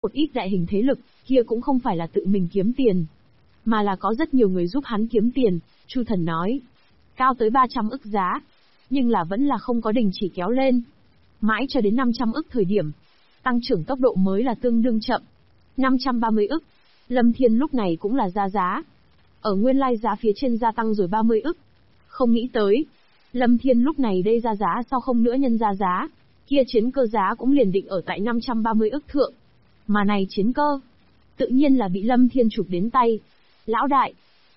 một ít đại hình thế lực, kia cũng không phải là tự mình kiếm tiền, mà là có rất nhiều người giúp hắn kiếm tiền, Chu Thần nói. Cao tới 300 ức giá, nhưng là vẫn là không có đình chỉ kéo lên. Mãi cho đến 500 ức thời điểm, tăng trưởng tốc độ mới là tương đương chậm. 530 ức, Lâm Thiên lúc này cũng là ra giá. Ở nguyên lai giá phía trên gia tăng rồi 30 ức. Không nghĩ tới, Lâm Thiên lúc này đây ra giá sau không nữa nhân ra giá, kia chiến cơ giá cũng liền định ở tại 530 ức thượng. Mà này chiến cơ, tự nhiên là bị Lâm Thiên chụp đến tay. Lão đại,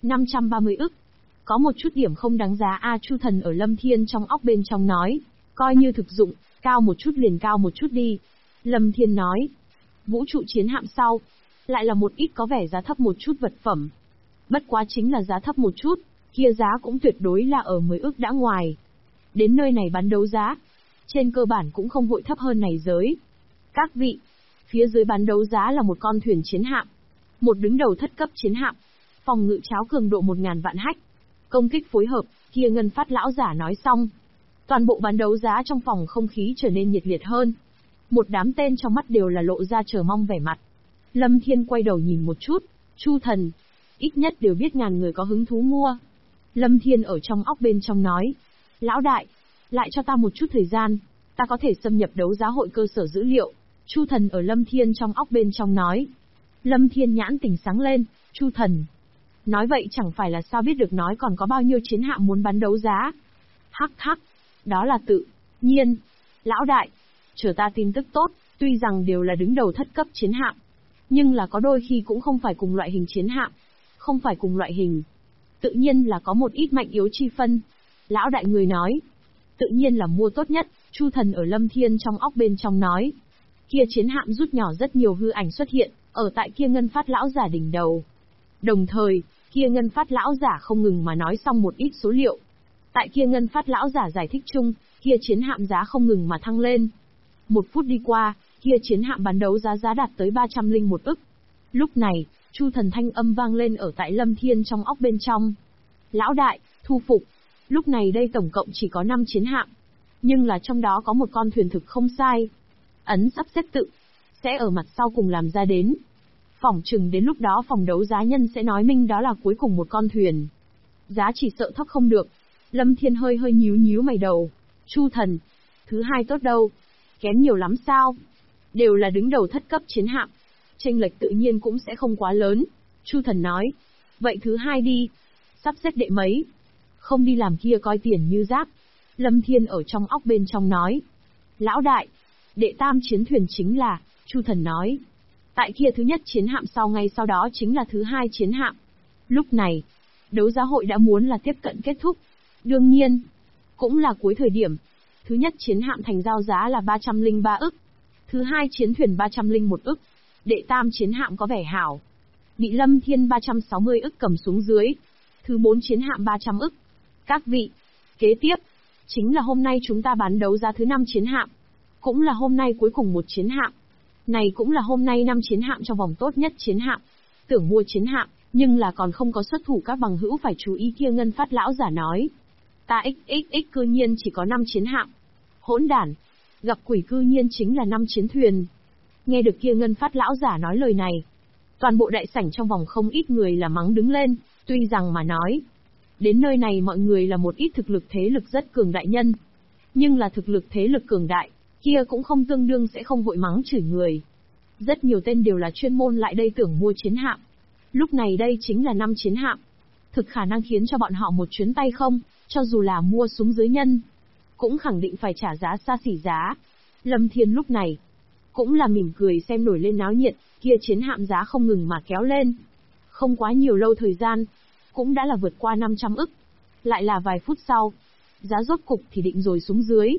530 ức. Có một chút điểm không đáng giá a, Chu Thần ở Lâm Thiên trong óc bên trong nói. Coi như thực dụng, cao một chút liền cao một chút đi. Lâm Thiên nói. Vũ trụ chiến hạm sau, lại là một ít có vẻ giá thấp một chút vật phẩm. Bất quá chính là giá thấp một chút, kia giá cũng tuyệt đối là ở 10 ức đã ngoài. Đến nơi này bán đấu giá, trên cơ bản cũng không hội thấp hơn này giới. Các vị, phía dưới bán đấu giá là một con thuyền chiến hạm. Một đứng đầu thất cấp chiến hạm. Phòng ngự cháo cường độ 1000 vạn hách. Công kích phối hợp, kia Ngân Phát lão giả nói xong. Toàn bộ bán đấu giá trong phòng không khí trở nên nhiệt liệt hơn. Một đám tên trong mắt đều là lộ ra chờ mong vẻ mặt. Lâm Thiên quay đầu nhìn một chút, Chu Thần, ít nhất đều biết ngàn người có hứng thú mua. Lâm Thiên ở trong óc bên trong nói. Lão đại, lại cho ta một chút thời gian, ta có thể xâm nhập đấu giá hội cơ sở dữ liệu. Chu Thần ở Lâm Thiên trong óc bên trong nói. Lâm Thiên nhãn tỉnh sáng lên, Chu Thần. Nói vậy chẳng phải là sao biết được nói còn có bao nhiêu chiến hạm muốn bán đấu giá. Hắc hắc, đó là tự nhiên. Lão đại, chờ ta tin tức tốt, tuy rằng đều là đứng đầu thất cấp chiến hạm, nhưng là có đôi khi cũng không phải cùng loại hình chiến hạm, không phải cùng loại hình. Tự nhiên là có một ít mạnh yếu chi phân. Lão đại người nói, tự nhiên là mua tốt nhất, Chu Thần ở Lâm Thiên trong óc bên trong nói. Kia chiến hạm rút nhỏ rất nhiều hư ảnh xuất hiện, ở tại kia Ngân Phát lão giả đỉnh đầu. Đồng thời, kia Ngân Phát lão giả không ngừng mà nói xong một ít số liệu. Tại kia Ngân Phát lão giả giải thích chung, kia chiến hạm giá không ngừng mà thăng lên. 1 phút đi qua, kia chiến hạm bán đấu giá đạt tới 301 ức. Lúc này, Chu Thần thanh âm vang lên ở tại Lâm Thiên trong óc bên trong. Lão đại, thu phục. Lúc này đây tổng cộng chỉ có 5 chiến hạm. Nhưng là trong đó có một con thuyền thực không sai. Ấn sắp xếp tự, sẽ ở mặt sau cùng làm ra đến. Phỏng chừng đến lúc đó phòng đấu giá nhân sẽ nói minh đó là cuối cùng một con thuyền. Giá chỉ sợ thấp không được. Lâm Thiên hơi nhíu mày đầu. Chu Thần, thứ hai tốt đâu? Kém nhiều lắm sao? Đều là đứng đầu thất cấp chiến hạm. Chênh lệch tự nhiên cũng sẽ không quá lớn. Chu Thần nói. Vậy thứ hai đi. Sắp xếp đệ mấy? Không đi làm kia coi tiền như rác. Lâm Thiên ở trong óc bên trong nói. Lão đại, đệ tam chiến thuyền chính là, Chu Thần nói. Tại kia thứ nhất chiến hạm sau ngay sau đó chính là thứ hai chiến hạm. Lúc này, đấu giá hội đã muốn là tiếp cận kết thúc. Đương nhiên, cũng là cuối thời điểm. Thứ nhất chiến hạm thành giao giá là 303 ức. Thứ hai chiến thuyền 301 ức. Đệ tam chiến hạm có vẻ hảo. Bị Lâm Thiên 360 ức cầm xuống dưới. Thứ 4 chiến hạm 300 ức. Các vị, kế tiếp, chính là hôm nay chúng ta bán đấu giá thứ 5 chiến hạm. Cũng là hôm nay cuối cùng một chiến hạm. Này cũng là hôm nay 5 chiến hạm trong vòng tốt nhất chiến hạm. Tưởng mua chiến hạm, nhưng là còn không có xuất thủ các bằng hữu phải chú ý kia Ngân Phát lão giả nói. Ta xxx cư nhiên chỉ có 5 chiến hạm. Hỗn đản, gặp quỷ cư nhiên chính là 5 chiến thuyền. Nghe được kia Ngân Phát lão giả nói lời này. Toàn bộ đại sảnh trong vòng không ít người là mắng đứng lên, tuy rằng mà nói. Đến nơi này mọi người là một ít thực lực thế lực rất cường đại nhân. Nhưng là thực lực thế lực cường đại, kia cũng không tương đương sẽ không vội mắng chửi người. Rất nhiều tên đều là chuyên môn lại đây tưởng mua chiến hạm. Lúc này đây chính là 5 chiến hạm. Thực khả năng khiến cho bọn họ một chuyến tay không, cho dù là mua xuống dưới nhân. Cũng khẳng định phải trả giá xa xỉ giá. Lâm Thiên lúc này, cũng là mỉm cười xem nổi lên náo nhiệt, kia chiến hạm giá không ngừng mà kéo lên. Không quá nhiều lâu thời gian, cũng đã là vượt qua 500 ức. Lại là vài phút sau, giá rốt cục thì định rồi xuống dưới.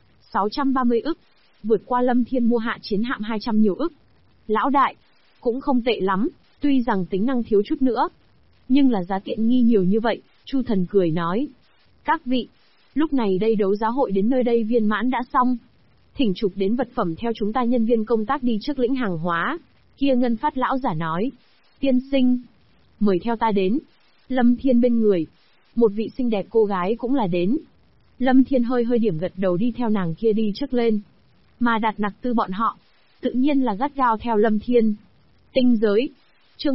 630 ức, vượt qua Lâm Thiên mua hạ chiến hạm 200 nhiều ức. Lão đại, cũng không tệ lắm, tuy rằng tính năng thiếu chút nữa. Nhưng là giá tiện nghi nhiều như vậy, Chu Thần cười nói. Các vị, lúc này đây đấu giá hội đến nơi đây viên mãn đã xong. Thỉnh chụp đến vật phẩm theo chúng ta nhân viên công tác đi trước lĩnh hàng hóa. Kia Ngân Phát lão giả nói. Tiên sinh, mời theo ta đến. Lâm Thiên bên người, một vị xinh đẹp cô gái cũng là đến. Lâm Thiên hơi điểm gật đầu đi theo nàng kia đi trước lên. Mà Đạt Nặc Tư bọn họ, tự nhiên là gắt gao theo Lâm Thiên. Tinh giới. Chương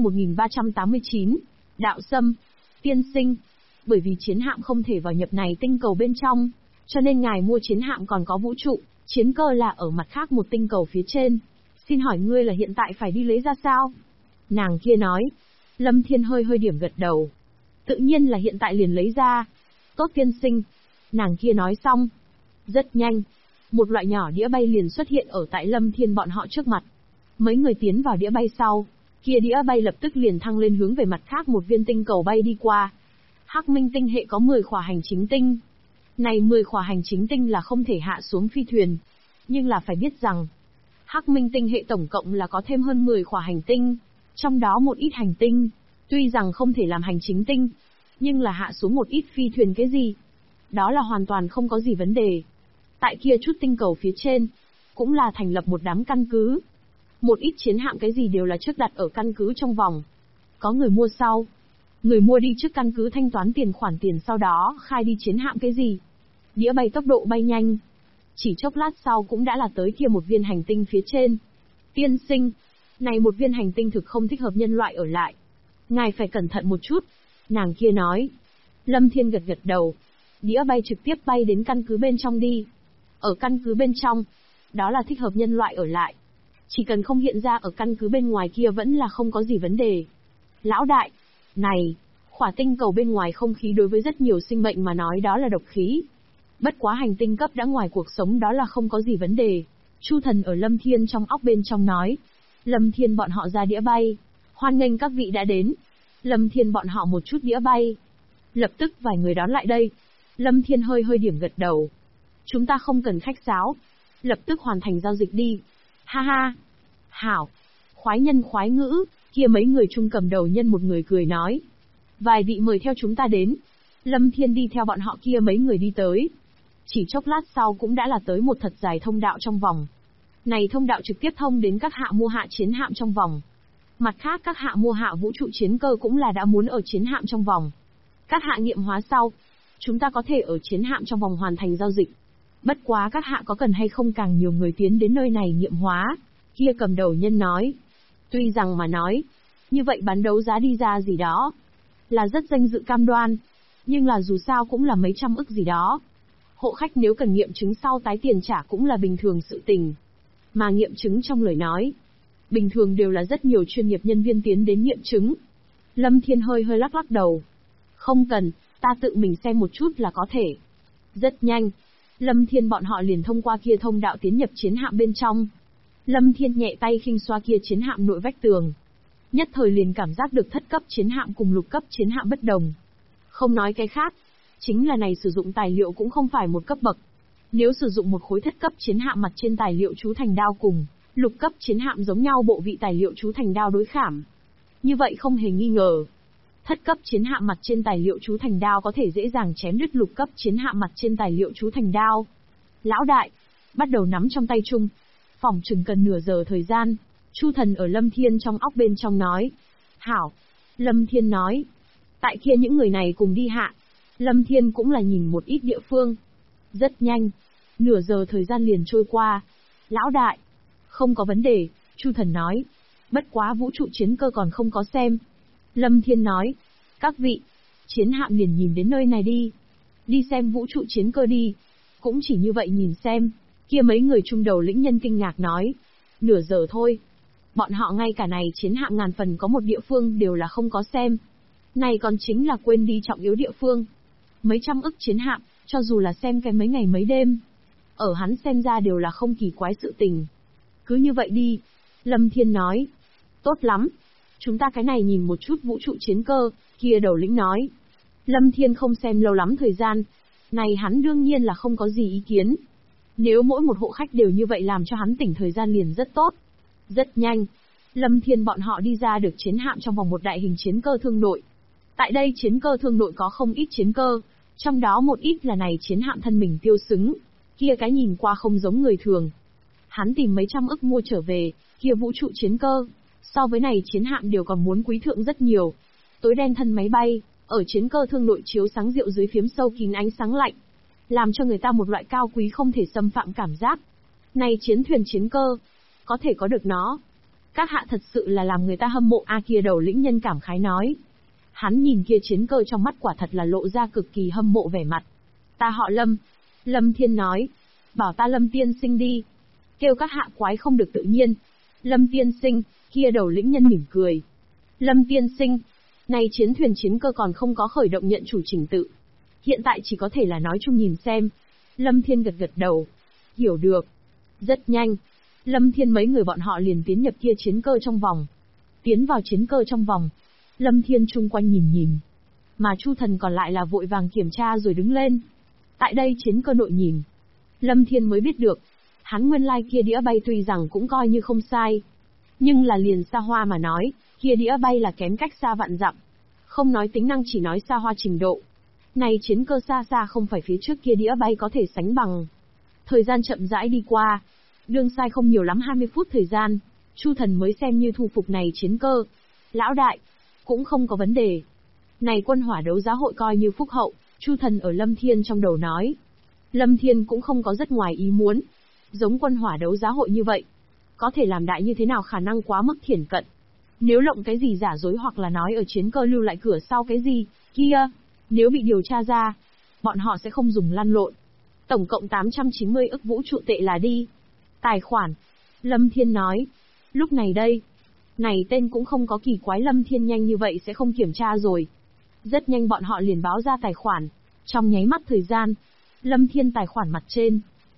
1389. Đạo Xâm. Tiên sinh. Bởi vì chiến hạm không thể vào nhập này tinh cầu bên trong, cho nên ngài mua chiến hạm còn có vũ trụ, chiến cơ là ở mặt khác một tinh cầu phía trên. Xin hỏi ngươi là hiện tại phải đi lấy ra sao? Nàng kia nói. Lâm Thiên hơi điểm gật đầu. Tự nhiên là hiện tại liền lấy ra. Tốt tiên sinh. Nàng kia nói xong. Rất nhanh. Một loại nhỏ đĩa bay liền xuất hiện ở tại Lâm Thiên bọn họ trước mặt. Mấy người tiến vào đĩa bay sau. Kia đĩa bay lập tức liền thăng lên hướng về mặt khác một viên tinh cầu bay đi qua. Hắc Minh tinh hệ có 10 khỏa hành chính tinh. Này 10 khỏa hành chính tinh là không thể hạ xuống phi thuyền. Nhưng là phải biết rằng, Hắc Minh tinh hệ tổng cộng là có thêm hơn 10 khỏa hành tinh. Trong đó một ít hành tinh, tuy rằng không thể làm hành chính tinh, nhưng là hạ xuống một ít phi thuyền cái gì. Đó là hoàn toàn không có gì vấn đề. Tại kia chút tinh cầu phía trên, cũng là thành lập một đám căn cứ. Một ít chiến hạm cái gì đều là trước đặt ở căn cứ trong vòng. Có người mua sau. Người mua đi trước căn cứ thanh toán khoản tiền sau đó khai đi chiến hạm cái gì. Đĩa bay tốc độ bay nhanh. Chỉ chốc lát sau cũng đã là tới kia một viên hành tinh phía trên. Tiên sinh. Này một viên hành tinh thực không thích hợp nhân loại ở lại. Ngài phải cẩn thận một chút. Nàng kia nói. Lâm Thiên gật đầu. Đĩa bay trực tiếp bay đến căn cứ bên trong đi. Ở căn cứ bên trong, đó là thích hợp nhân loại ở lại. Chỉ cần không hiện ra ở căn cứ bên ngoài kia vẫn là không có gì vấn đề. Lão đại, này, khỏa tinh cầu bên ngoài không khí đối với rất nhiều sinh mệnh mà nói đó là độc khí. Bất quá hành tinh cấp đã ngoài cuộc sống đó là không có gì vấn đề. Chu Thần ở Lâm Thiên trong óc bên trong nói. Lâm Thiên bọn họ ra đĩa bay. Hoan nghênh các vị đã đến. Lâm Thiên bọn họ một chút đĩa bay. Lập tức vài người đón lại đây. Lâm Thiên hơi điểm gật đầu. Chúng ta không cần khách sáo. Lập tức hoàn thành giao dịch đi. Ha ha. Hảo. Khoái nhân khoái ngữ, kia mấy người chung cầm đầu nhân một người cười nói. Vài vị mời theo chúng ta đến. Lâm Thiên đi theo bọn họ kia mấy người đi tới. Chỉ chốc lát sau cũng đã là tới một thật dài thông đạo trong vòng. Này thông đạo trực tiếp thông đến các hạ mua hạ chiến hạm trong vòng. Mặt khác các hạ mua hạ vũ trụ chiến cơ cũng là đã muốn ở chiến hạm trong vòng. Các hạ nghiệm hóa sau, chúng ta có thể ở chiến hạm trong vòng hoàn thành giao dịch. Bất quá các hạ có cần hay không càng nhiều người tiến đến nơi này nghiệm hóa? Kia cầm đầu nhân nói. Tuy rằng mà nói, như vậy bán đấu giá đi ra gì đó, là rất danh dự cam đoan. Nhưng là dù sao cũng là mấy trăm ức gì đó. Hộ khách nếu cần nghiệm chứng sau tái tiền trả cũng là bình thường sự tình. Mà nghiệm chứng trong lời nói, bình thường đều là rất nhiều chuyên nghiệp nhân viên tiến đến nghiệm chứng. Lâm Thiên hơi lắc đầu. Không cần, ta tự mình xem một chút là có thể. Rất nhanh, Lâm Thiên bọn họ liền thông qua kia thông đạo tiến nhập chiến hạm bên trong. Lâm Thiên nhẹ tay khinh xoa kia chiến hạm nội vách tường. Nhất thời liền cảm giác được thất cấp chiến hạm cùng lục cấp chiến hạm bất đồng. Không nói cái khác, chính là này sử dụng tài liệu cũng không phải một cấp bậc. Nếu sử dụng một khối thất cấp chiến hạm mặt trên tài liệu chú thành đao cùng lục cấp chiến hạm giống nhau bộ vị tài liệu chú thành đao đối khảm. Như vậy không hề nghi ngờ. Thất cấp chiến hạm mặt trên tài liệu chú thành đao có thể dễ dàng chém đứt lục cấp chiến hạm mặt trên tài liệu chú thành đao. Lão đại, bắt đầu nắm trong tay chung. Phỏng chừng cần nửa giờ thời gian. Chu Thần ở Lâm Thiên trong óc bên trong nói. Hảo. Lâm Thiên nói. Tại kia những người này cùng đi hạ. Lâm Thiên cũng là nhìn một ít địa phương. Rất nhanh. Nửa giờ thời gian liền trôi qua. Lão đại. Không có vấn đề, Chu Thần nói. Bất quá vũ trụ chiến cơ còn không có xem. Lâm Thiên nói. Các vị. Chiến hạm liền nhìn đến nơi này đi. Đi xem vũ trụ chiến cơ đi. Cũng chỉ như vậy nhìn xem. Kia mấy người trung đầu lĩnh nhân kinh ngạc nói. Nửa giờ thôi. Bọn họ ngay cả này chiến hạm ngàn phần có một địa phương đều là không có xem. Này còn chính là quên đi trọng yếu địa phương. Mấy trăm ức chiến hạm, cho dù là xem cái mấy ngày mấy đêm. Ở hắn xem ra đều là không kỳ quái sự tình. Cứ như vậy đi. Lâm Thiên nói. Tốt lắm. Chúng ta cái này nhìn một chút vũ trụ chiến cơ, kia đầu lĩnh nói. Lâm Thiên không xem lâu lắm thời gian. Này hắn đương nhiên là không có gì ý kiến. Nếu mỗi một hộ khách đều như vậy làm cho hắn tỉnh thời gian liền rất tốt. Rất nhanh. Lâm Thiên bọn họ đi ra được chiến hạm trong vòng một đại hình chiến cơ thương đội. Tại đây chiến cơ thương đội có không ít chiến cơ, trong đó một ít là này chiến hạm thân mình tiêu xứng. Kia cái nhìn qua không giống người thường. Hắn tìm mấy trăm ức mua trở về, kia vũ trụ chiến cơ. So với này chiến hạm đều còn muốn quý thượng rất nhiều. Tối đen thân máy bay, ở chiến cơ thương đội chiếu sáng rượu dưới phiếm sâu kín ánh sáng lạnh. Làm cho người ta một loại cao quý không thể xâm phạm cảm giác. Này chiến thuyền chiến cơ. có thể có được nó. Các hạ thật sự là làm người ta hâm mộ a, kia đầu lĩnh nhân cảm khái nói. Hắn nhìn kia chiến cơ trong mắt quả thật là lộ ra cực kỳ hâm mộ vẻ mặt. Ta họ Lâm. Lâm Thiên nói. Bảo ta Lâm tiên sinh đi. Kêu các hạ quái không được tự nhiên. Lâm tiên sinh, kia đầu lĩnh nhân mỉm cười. Lâm tiên sinh, này chiến thuyền chiến cơ còn không có khởi động nhận chủ trình tự. Hiện tại chỉ có thể là nói chung nhìn xem. Lâm Thiên gật gật đầu. Hiểu được. Rất nhanh. Lâm Thiên mấy người bọn họ liền tiến nhập kia chiến cơ trong vòng. Tiến vào chiến cơ trong vòng. Lâm Thiên chung quanh nhìn nhìn. Mà Chu Thần còn lại là vội vàng kiểm tra rồi đứng lên. Tại đây chiến cơ nội nhìn. Lâm Thiên mới biết được. Hắn nguyên lai kia đĩa bay tuy rằng cũng coi như không sai. Nhưng là liền xa hoa mà nói, kia đĩa bay là kém cách xa vạn dặm. Không nói tính năng, chỉ nói xa hoa trình độ. Này chiến cơ xa xa không phải phía trước kia đĩa bay có thể sánh bằng. Thời gian chậm rãi đi qua. Đương sai không nhiều lắm 20 phút thời gian, Chu Thần mới xem như thu phục này chiến cơ. Lão đại, cũng không có vấn đề. Này quân hỏa đấu giá hội coi như phúc hậu, Chu Thần ở Lâm Thiên trong đầu nói. Lâm Thiên cũng không có rất ngoài ý muốn. Giống quân hỏa đấu giá hội như vậy, có thể làm đại như thế nào khả năng quá mức thiển cận. Nếu lộng cái gì giả dối hoặc là nói ở chiến cơ lưu lại cửa sau cái gì, kia, nếu bị điều tra ra, bọn họ sẽ không dùng lăn lộn. Tổng cộng 890 ức vũ trụ tệ là đi. Tài khoản. Lâm Thiên nói. Lúc này đây. Này tên cũng không có kỳ quái, Lâm Thiên nhanh như vậy sẽ không kiểm tra rồi. Rất nhanh bọn họ liền báo ra tài khoản. Trong nháy mắt thời gian. Lâm Thiên tài khoản mặt trên.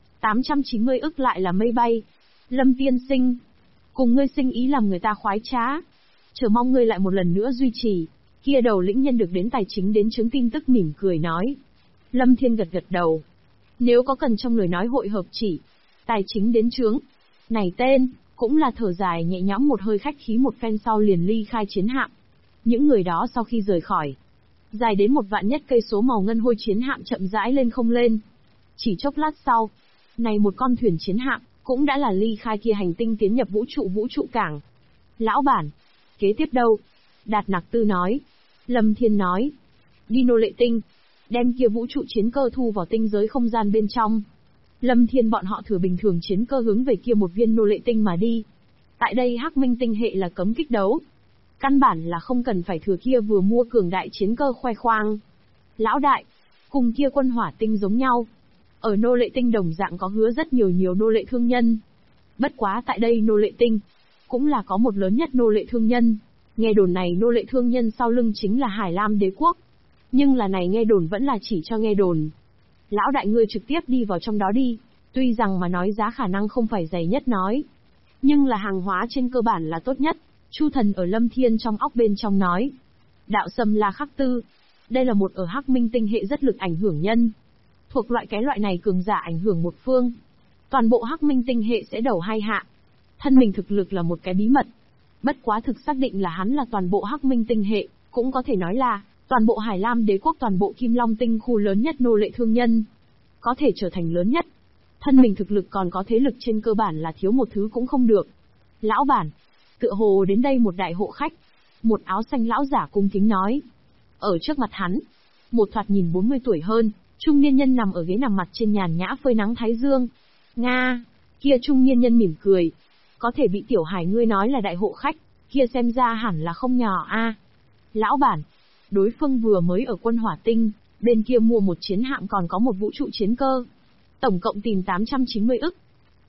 890 ức lại là mây bay. Lâm tiên sinh. Cùng ngươi sinh ý làm người ta khoái trá. Chờ mong ngươi lại một lần nữa duy trì. Kia đầu lĩnh nhân được đến tài chính đến chứng tin tức mỉm cười nói. Lâm Thiên gật gật đầu. Nếu có cần trong lời nói hội hợp chỉ. Tài chính đến chướng. Này tên, cũng là thở dài nhẹ nhõm một hơi, khách khí một phen sau liền ly khai chiến hạm. Những người đó sau khi rời khỏi. Dài đến 1 vạn nhất cây số màu ngân hôi chiến hạm chậm rãi lên không lên. Chỉ chốc lát sau. Này một con thuyền chiến hạm, cũng đã là ly khai kia hành tinh tiến nhập vũ trụ cảng. Lão bản. Kế tiếp đâu? Đạt Nặc Tư nói. Lâm Thiên nói. Đi nô lệ tinh. Đem kia vũ trụ chiến cơ thu vào tinh giới không gian bên trong. Lâm Thiên bọn họ thừa bình thường chiến cơ hướng về kia một viên nô lệ tinh mà đi. Tại đây Hắc Minh tinh hệ là cấm kích đấu. Căn bản là không cần phải thừa kia vừa mua cường đại chiến cơ khoe khoang. Lão đại, cùng kia quân hỏa tinh giống nhau. Ở nô lệ tinh đồng dạng có hứa rất nhiều nô lệ thương nhân. Bất quá tại đây nô lệ tinh, cũng là có một lớn nhất nô lệ thương nhân. Nghe đồn này nô lệ thương nhân sau lưng chính là Hải Lam đế quốc. Nhưng là này nghe đồn vẫn là chỉ cho nghe đồn. Lão đại ngươi trực tiếp đi vào trong đó đi, tuy rằng mà nói giá khả năng không phải dày nhất nói. Nhưng là hàng hóa trên cơ bản là tốt nhất, Chu Thần ở Lâm Thiên trong óc bên trong nói. Đạo Sâm La Khắc Tư, đây là một ở Hắc Minh tinh hệ rất lực ảnh hưởng nhân. Thuộc cái loại này cường giả ảnh hưởng một phương. Toàn bộ Hắc Minh tinh hệ sẽ đầu hai hạ. Thân mình thực lực là một cái bí mật. Bất quá thực xác định là hắn là toàn bộ Hắc Minh tinh hệ, cũng có thể nói là toàn bộ Hải Lam đế quốc, toàn bộ Kim Long tinh khu lớn nhất nô lệ thương nhân. Có thể trở thành lớn nhất. Thân mình thực lực còn có thế lực trên cơ bản là thiếu một thứ cũng không được. Lão bản. Tựa hồ đến đây một đại hộ khách. Một áo xanh lão giả cung kính nói. Ở trước mặt hắn. Một thoạt nhìn 40 tuổi hơn. Trung niên nhân nằm ở ghế nằm mặt trên nhàn nhã phơi nắng thái dương. Nga. Kia trung niên nhân mỉm cười. Có thể bị tiểu hải ngươi nói là đại hộ khách. Kia xem ra hẳn là không nhỏ a. Lão bản. Đối phương vừa mới ở quân hỏa tinh, bên kia mua một chiến hạm còn có một vũ trụ chiến cơ. Tổng cộng tìm 890 ức.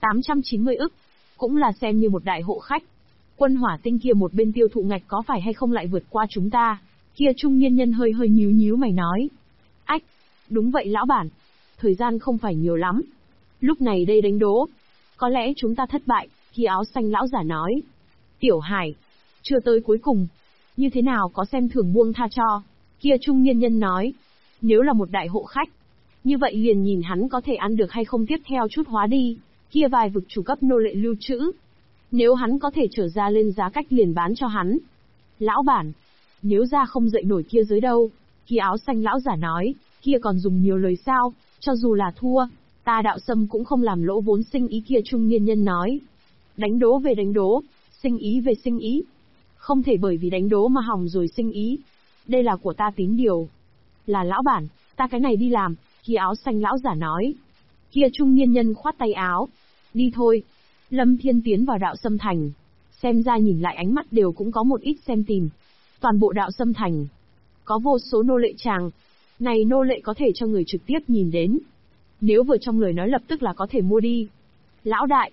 890 ức. Cũng là xem như một đại hộ khách. Quân hỏa tinh kia một bên tiêu thụ ngạch có phải hay không lại vượt qua chúng ta? Kia trung niên nhân hơi nhíu mày nói. Ách. Đúng vậy lão bản. Thời gian không phải nhiều lắm. Lúc này đây đánh đố. Có lẽ chúng ta thất bại, kia áo xanh lão giả nói. Tiểu Hải. Chưa tới cuối cùng. Như thế nào có xem thường buông tha cho? Kia trung niên nhân nói. Nếu là một đại hộ khách, như vậy liền nhìn hắn có thể ăn được hay không, tiếp theo chút hóa đi. Kia vài vực chủ cấp nô lệ lưu trữ. Nếu hắn có thể trở ra lên giá cách liền bán cho hắn. Lão bản. Nếu ra không dậy nổi kia dưới đâu? Kia áo xanh lão giả nói. Kia còn dùng nhiều lời sao? Cho dù là thua, ta Đạo Sâm cũng không làm lỗ vốn sinh ý, kia trung niên nhân nói. Đánh đố về đánh đố, sinh ý về sinh ý. Không thể bởi vì đánh đố mà hỏng rồi sinh ý. Đây là của ta tín điều. Là lão bản, ta cái này đi làm, kia áo xanh lão giả nói. Kia trung niên nhân khoát tay áo. Đi thôi. Lâm Thiên tiến vào đạo Sâm Thành. Xem ra nhìn lại ánh mắt đều cũng có một ít xem tìm. Toàn bộ đạo Sâm Thành. Có vô số nô lệ tràng. Này nô lệ có thể cho người trực tiếp nhìn đến. Nếu vừa trong lời nói lập tức là có thể mua đi. Lão đại.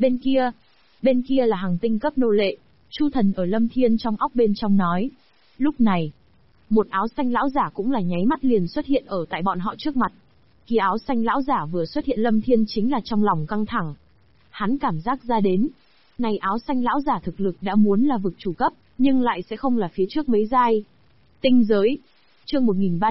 Bên kia là hàng tinh cấp nô lệ. Chu Thần ở Lâm Thiên trong óc bên trong nói. Lúc này, một áo xanh lão giả cũng là nháy mắt liền xuất hiện ở tại bọn họ trước mặt. Khi áo xanh lão giả vừa xuất hiện Lâm Thiên chính là trong lòng căng thẳng. Hắn cảm giác ra đến. Này áo xanh lão giả thực lực đã muốn là vực chủ cấp, nhưng lại sẽ không là phía trước mấy giai. Tinh giới. Chương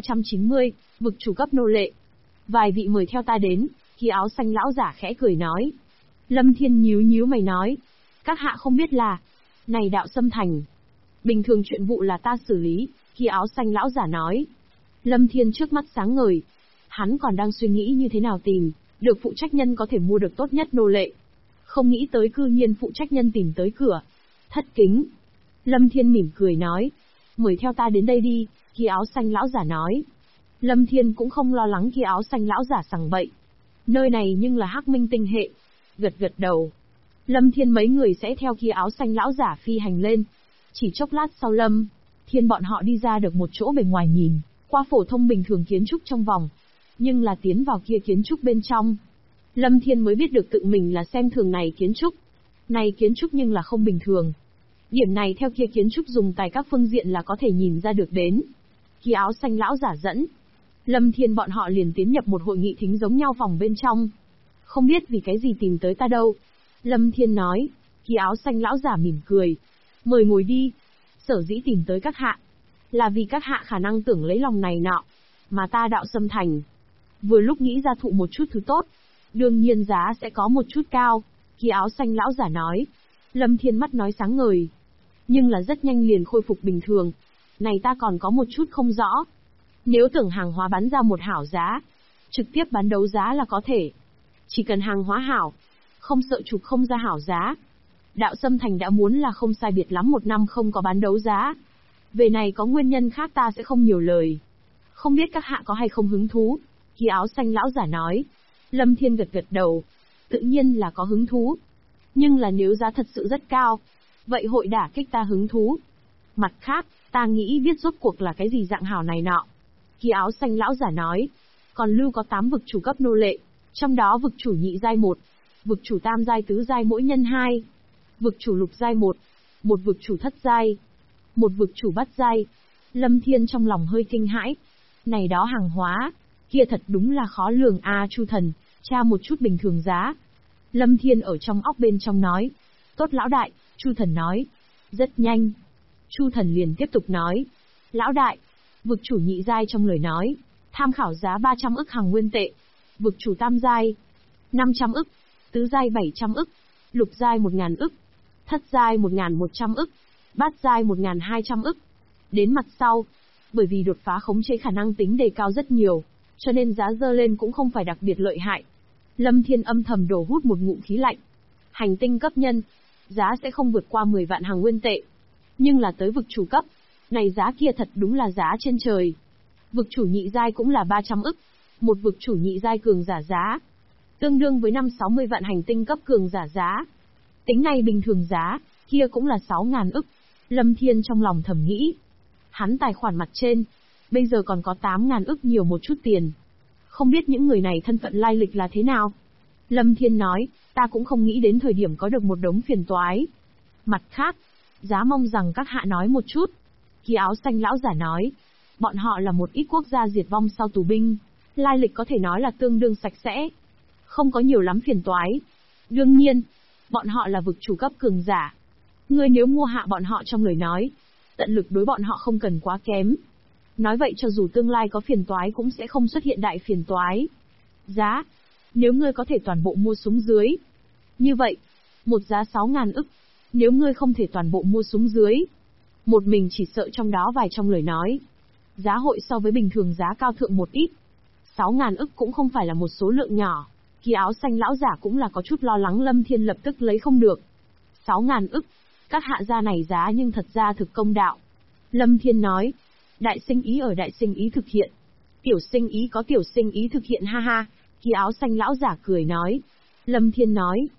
1390, vực chủ cấp nô lệ. Vài vị mời theo ta đến, khi áo xanh lão giả khẽ cười nói. Lâm Thiên nhíu mày nói. Các hạ không biết là, này đạo Sâm Thành. Bình thường chuyện vụ là ta xử lý, khi áo xanh lão giả nói. Lâm Thiên trước mắt sáng ngời. Hắn còn đang suy nghĩ như thế nào tìm, được phụ trách nhân có thể mua được tốt nhất nô lệ. Không nghĩ tới cư nhiên phụ trách nhân tìm tới cửa. Thất kính. Lâm Thiên mỉm cười nói. Mời theo ta đến đây đi, khi áo xanh lão giả nói. Lâm Thiên cũng không lo lắng khi áo xanh lão giả sằng bậy. Nơi này nhưng là Hắc Minh tinh hệ. Gật đầu. Lâm Thiên mấy người sẽ theo khi áo xanh lão giả phi hành lên. Chỉ chốc lát sau Lâm Thiên bọn họ đi ra được một chỗ bề ngoài nhìn, qua phổ thông bình thường kiến trúc trong vòng. Nhưng là tiến vào kia kiến trúc bên trong. Lâm Thiên mới biết được tự mình là xem thường này kiến trúc. Này kiến trúc nhưng là không bình thường. Điểm này theo kia kiến trúc dùng tài các phương diện là có thể nhìn ra được đến. Khi áo xanh lão giả dẫn, Lâm Thiên bọn họ liền tiến nhập một hội nghị thính giống nhau phòng bên trong. Không biết vì cái gì tìm tới ta đâu. Lâm Thiên nói. Khi áo xanh lão giả mỉm cười. Mời ngồi đi. Sở dĩ tìm tới các hạ, là vì các hạ khả năng tưởng lấy lòng này nọ. Mà ta đạo Sâm Thành, vừa lúc nghĩ ra thụ một chút thứ tốt. Đương nhiên giá sẽ có một chút cao. Khi áo xanh lão giả nói. Lâm Thiên mắt nói sáng ngời. Nhưng là rất nhanh liền khôi phục bình thường. Này ta còn có một chút không rõ. Nếu tưởng hàng hóa bán ra một hảo giá, trực tiếp bán đấu giá là có thể. Chỉ cần hàng hóa hảo, không sợ chụp không ra hảo giá. Đạo Sâm Thành đã muốn là không sai biệt lắm 1 năm không có bán đấu giá. Về này có nguyên nhân khác ta sẽ không nhiều lời. Không biết các hạ có hay không hứng thú? Khi áo xanh lão giả nói. Lâm Thiên gật đầu. Tự nhiên là có hứng thú. Nhưng là nếu giá thật sự rất cao, vậy hội đả kích ta hứng thú. Mặt khác, ta nghĩ biết rốt cuộc là cái gì dạng hảo này nọ. Khi áo xanh lão giả nói. Còn lưu có 8 vực chủ cấp nô lệ. Trong đó vực chủ nhị giai 1, vực chủ tam giai tứ giai mỗi nhân 2, vực chủ lục giai 1, một vực chủ thất giai, một vực chủ bát giai. Lâm Thiên trong lòng hơi kinh hãi. Này đó hàng hóa, kia thật đúng là khó lường a. Chu Thần, tra một chút bình thường giá. Lâm Thiên ở trong óc bên trong nói. Tốt lão đại, Chu Thần nói. Rất nhanh. Chu Thần liền tiếp tục nói. Lão đại, vực chủ nhị giai trong lời nói, tham khảo giá 300 ức hàng nguyên tệ. Vực chủ tam giai 500 ức, tứ giai 700 ức, lục giai 1000 ức, thất giai 1100 ức, bát giai 1200 ức. Đến mặt sau, bởi vì đột phá khống chế khả năng tính đề cao rất nhiều, cho nên giá dơ lên cũng không phải đặc biệt lợi hại. Lâm Thiên âm thầm đổ hút một ngụm khí lạnh. Hành tinh cấp nhân, giá sẽ không vượt qua 10 vạn hàng nguyên tệ. Nhưng là tới vực chủ cấp, này giá kia thật đúng là giá trên trời. Vực chủ nhị giai cũng là 300 ức, một vực chủ nhị giai cường giả giá, tương đương với 5-60 vạn hành tinh cấp cường giả giá. Tính này bình thường giá, kia cũng là 6.000 ức. Lâm Thiên trong lòng thầm nghĩ. Hắn tài khoản mặt trên, bây giờ còn có 8.000 ức nhiều một chút tiền. Không biết những người này thân phận lai lịch là thế nào? Lâm Thiên nói, ta cũng không nghĩ đến thời điểm có được một đống phiền toái. Mặt khác, giá mong rằng các hạ nói một chút. Khi áo xanh lão giả nói, bọn họ là một ít quốc gia diệt vong sau tù binh, lai lịch có thể nói là tương đương sạch sẽ, không có nhiều lắm phiền toái. Đương nhiên, bọn họ là vực chủ cấp cường giả. Ngươi nếu mua hạ bọn họ trong lời nói, tận lực đối bọn họ không cần quá kém. Nói vậy cho dù tương lai có phiền toái cũng sẽ không xuất hiện đại phiền toái. Giá, nếu ngươi có thể toàn bộ mua xuống dưới. Như vậy, một giá 6.000 ức, nếu ngươi không thể toàn bộ mua xuống dưới. Một mình chỉ sợ trong đó vài trong lời nói. Giá hội so với bình thường giá cao thượng một ít. 6.000 ức cũng không phải là một số lượng nhỏ. Khi áo xanh lão giả cũng là có chút lo lắng Lâm Thiên lập tức lấy không được. 6.000 ức, các hạ gia này giá nhưng thật ra thực công đạo. Lâm Thiên nói, đại sinh ý ở đại sinh ý thực hiện. Tiểu sinh ý có tiểu sinh ý thực hiện ha ha. Khi áo xanh lão giả cười nói. Lâm Thiên nói,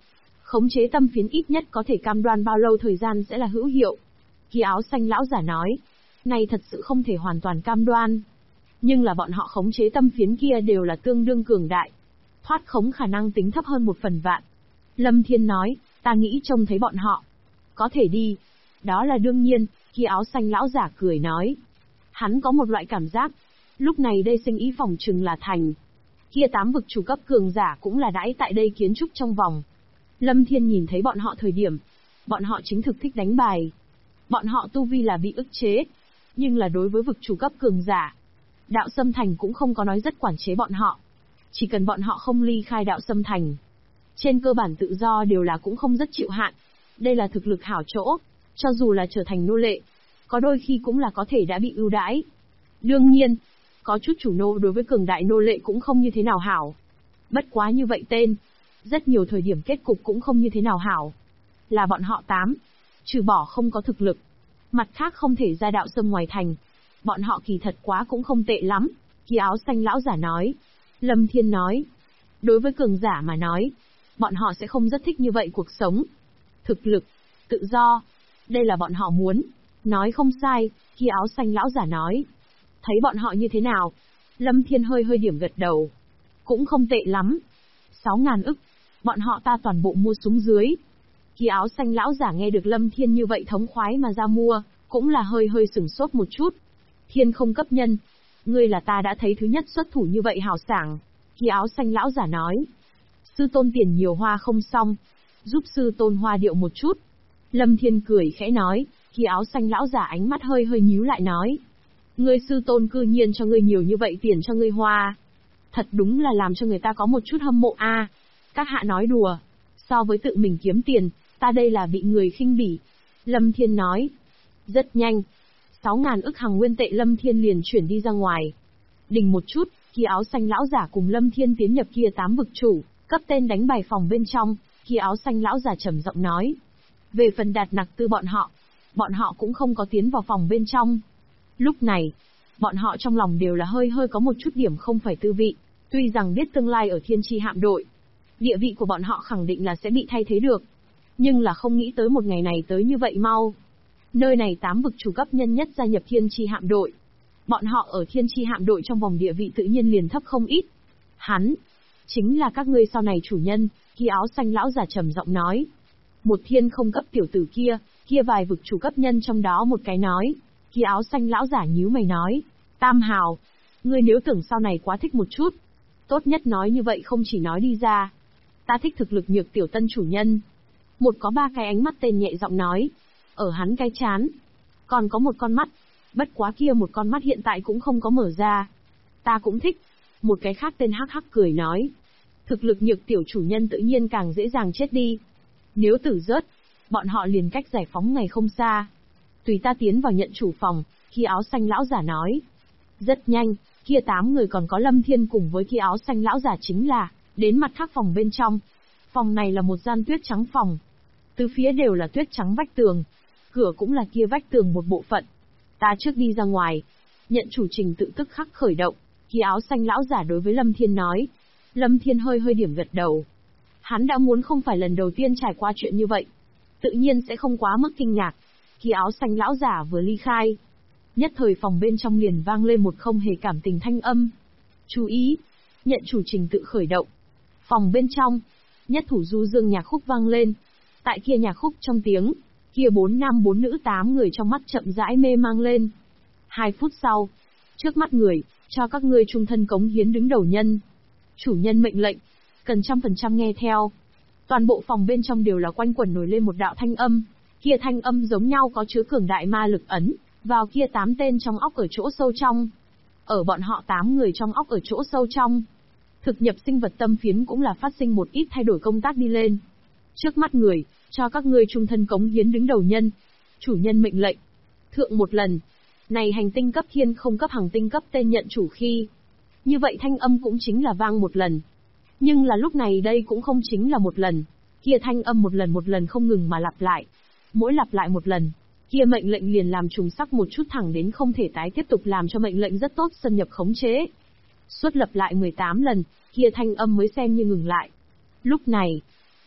Khống chế tâm phiến ít nhất có thể cam đoan bao lâu thời gian sẽ là hữu hiệu. Kia áo xanh lão giả nói. Này thật sự không thể hoàn toàn cam đoan. Nhưng là bọn họ khống chế tâm phiến kia đều là tương đương cường đại. Thoát khống khả năng tính thấp hơn 1/1000. Lâm Thiên nói, ta nghĩ trông thấy bọn họ. Có thể đi. Đó là đương nhiên, kia áo xanh lão giả cười nói. Hắn có một loại cảm giác. Lúc này đây sinh ý phòng trừng là thành. Kia 8 vực chủ cấp cường giả cũng là đãi tại đây kiến trúc trong vòng. Lâm Thiên nhìn thấy bọn họ thời điểm. Bọn họ chính thực thích đánh bài. Bọn họ tu vi là bị ức chế. Nhưng là đối với vực chủ cấp cường giả. Đạo Sâm Thành cũng không có nói rất quản chế bọn họ. Chỉ cần bọn họ không ly khai đạo Sâm Thành. Trên cơ bản tự do đều là cũng không rất chịu hạn. Đây là thực lực hảo chỗ. Cho dù là trở thành nô lệ. Có đôi khi cũng là có thể đã bị ưu đãi. Đương nhiên, có chút chủ nô đối với cường đại nô lệ cũng không như thế nào hảo. Bất quá như vậy tên. Rất nhiều thời điểm kết cục cũng không như thế nào hảo. Là bọn họ 8. Trừ bỏ không có thực lực. Mặt khác không thể ra đạo Sâm ngoài thành. Bọn họ kỳ thật quá cũng không tệ lắm. Kia áo xanh lão giả nói. Lâm Thiên nói. Đối với cường giả mà nói. Bọn họ sẽ không rất thích như vậy cuộc sống. Thực lực, tự do. Đây là bọn họ muốn. Nói không sai, kia áo xanh lão giả nói. Thấy bọn họ như thế nào? Lâm Thiên hơi hơi điểm gật đầu. Cũng không tệ lắm. 6.000 ức. Bọn họ ta toàn bộ mua xuống dưới. Kia áo xanh lão giả nghe được Lâm Thiên như vậy thống khoái mà ra mua, cũng là hơi hơi sửng sốt một chút. Thiên không cấp nhân. Ngươi là ta đã thấy thứ nhất xuất thủ như vậy hào sảng. Kia áo xanh lão giả nói. Sư tôn tiền nhiều hoa không xong. Giúp sư tôn hoa điệu một chút. Lâm Thiên cười khẽ nói. Kia áo xanh lão giả ánh mắt hơi hơi nhíu lại nói. Ngươi sư tôn cư nhiên cho ngươi nhiều như vậy tiền cho ngươi hoa. Thật đúng là làm cho người ta có một chút hâm mộ a. Các hạ nói đùa. So với tự mình kiếm tiền, ta đây là bị người khinh bỉ. Lâm Thiên nói. Rất nhanh. 6.000 ức hằng nguyên tệ Lâm Thiên liền chuyển đi ra ngoài. Đình một chút, kia áo xanh lão giả cùng Lâm Thiên tiến nhập kia 8 vực chủ, cấp tên đánh bài phòng bên trong, kia áo xanh lão giả trầm giọng nói. Về phần Đạt Nặc Tư bọn họ cũng không có tiến vào phòng bên trong. Lúc này, bọn họ trong lòng đều là hơi hơi có một chút điểm không phải tư vị, tuy rằng biết tương lai ở Thiên Chi hạm đội, địa vị của bọn họ khẳng định là sẽ bị thay thế được, nhưng là không nghĩ tới một ngày này tới như vậy mau. Nơi này 8 vực chủ cấp nhân nhất gia nhập Thiên Chi hạm đội. Bọn họ ở Thiên Chi hạm đội trong vòng địa vị tự nhiên liền thấp không ít. Hắn, chính là các ngươi sau này chủ nhân, kia áo xanh lão giả trầm giọng nói. Một thiên không cấp tiểu tử kia vài vực chủ cấp nhân trong đó một cái nói. Kia áo xanh lão giả nhíu mày nói. Tam hào, ngươi nếu tưởng sau này quá thích một chút. Tốt nhất nói như vậy không chỉ nói đi ra. Ta thích thực lực nhược tiểu tân chủ nhân. Một có 3 cái ánh mắt tên nhẹ giọng nói. Ở hắn cái chán. Còn có một con mắt. Bất quá kia một con mắt hiện tại cũng không có mở ra. Ta cũng thích. Một cái khác tên hắc hắc cười nói. Thực lực nhược tiểu chủ nhân tự nhiên càng dễ dàng chết đi. Nếu tử rớt, bọn họ liền cách giải phóng ngày không xa. Tùy ta tiến vào nhận chủ phòng, kia áo xanh lão giả nói. Rất nhanh, kia 8 người còn có Lâm Thiên cùng với kia áo xanh lão giả chính là, đến mặt khác phòng bên trong. Phòng này là một gian tuyết trắng phòng. Từ phía đều là tuyết trắng vách tường. Cửa cũng là kia vách tường một bộ phận. Ta trước đi ra ngoài. Nhận chủ trình tự tức khắc khởi động. Kia áo xanh lão giả đối với Lâm Thiên nói. Lâm Thiên hơi hơi điểm gật đầu. Hắn đã muốn không phải lần đầu tiên trải qua chuyện như vậy. Tự nhiên sẽ không quá mức kinh ngạc. Kia áo xanh lão giả vừa ly khai. Nhất thời phòng bên trong liền vang lên một không hề cảm tình thanh âm. Chú ý! Nhận chủ trình tự khởi động. Phòng bên trong. Nhất thủ du dương nhạc khúc vang lên. Tại kia nhạc khúc trong tiếng. Kia 4 nam 4 nữ 8 người trong mắt chậm rãi mê mang lên. 2 phút sau. Trước mắt người, cho các ngươi trung thân cống hiến đứng đầu nhân. Chủ nhân mệnh lệnh. Cần 100% nghe theo. Toàn bộ phòng bên trong đều là quanh quẩn nổi lên một đạo thanh âm. Kia thanh âm giống nhau có chứa cường đại ma lực ấn. Vào kia 8 tên trong óc ở chỗ sâu trong. Ở bọn họ 8 người trong óc ở chỗ sâu trong. Thực nhập sinh vật tâm phiến cũng là phát sinh một ít thay đổi công tác đi lên. Trước mắt người, cho các ngươi trung thân cống hiến đứng đầu nhân. Chủ nhân mệnh lệnh. Thượng một lần. Này hành tinh cấp thiên không cấp hành tinh cấp tên nhận chủ khi. Như vậy thanh âm cũng chính là vang một lần. Nhưng là lúc này đây cũng không chính là một lần. Kia thanh âm một lần không ngừng mà lặp lại. Mỗi lặp lại một lần, kia mệnh lệnh liền làm trùng sắc một chút thẳng đến không thể tái tiếp tục làm cho mệnh lệnh rất tốt xâm nhập khống chế. Suốt lặp lại 18 lần, kia thanh âm mới xem như ngừng lại. Lúc này,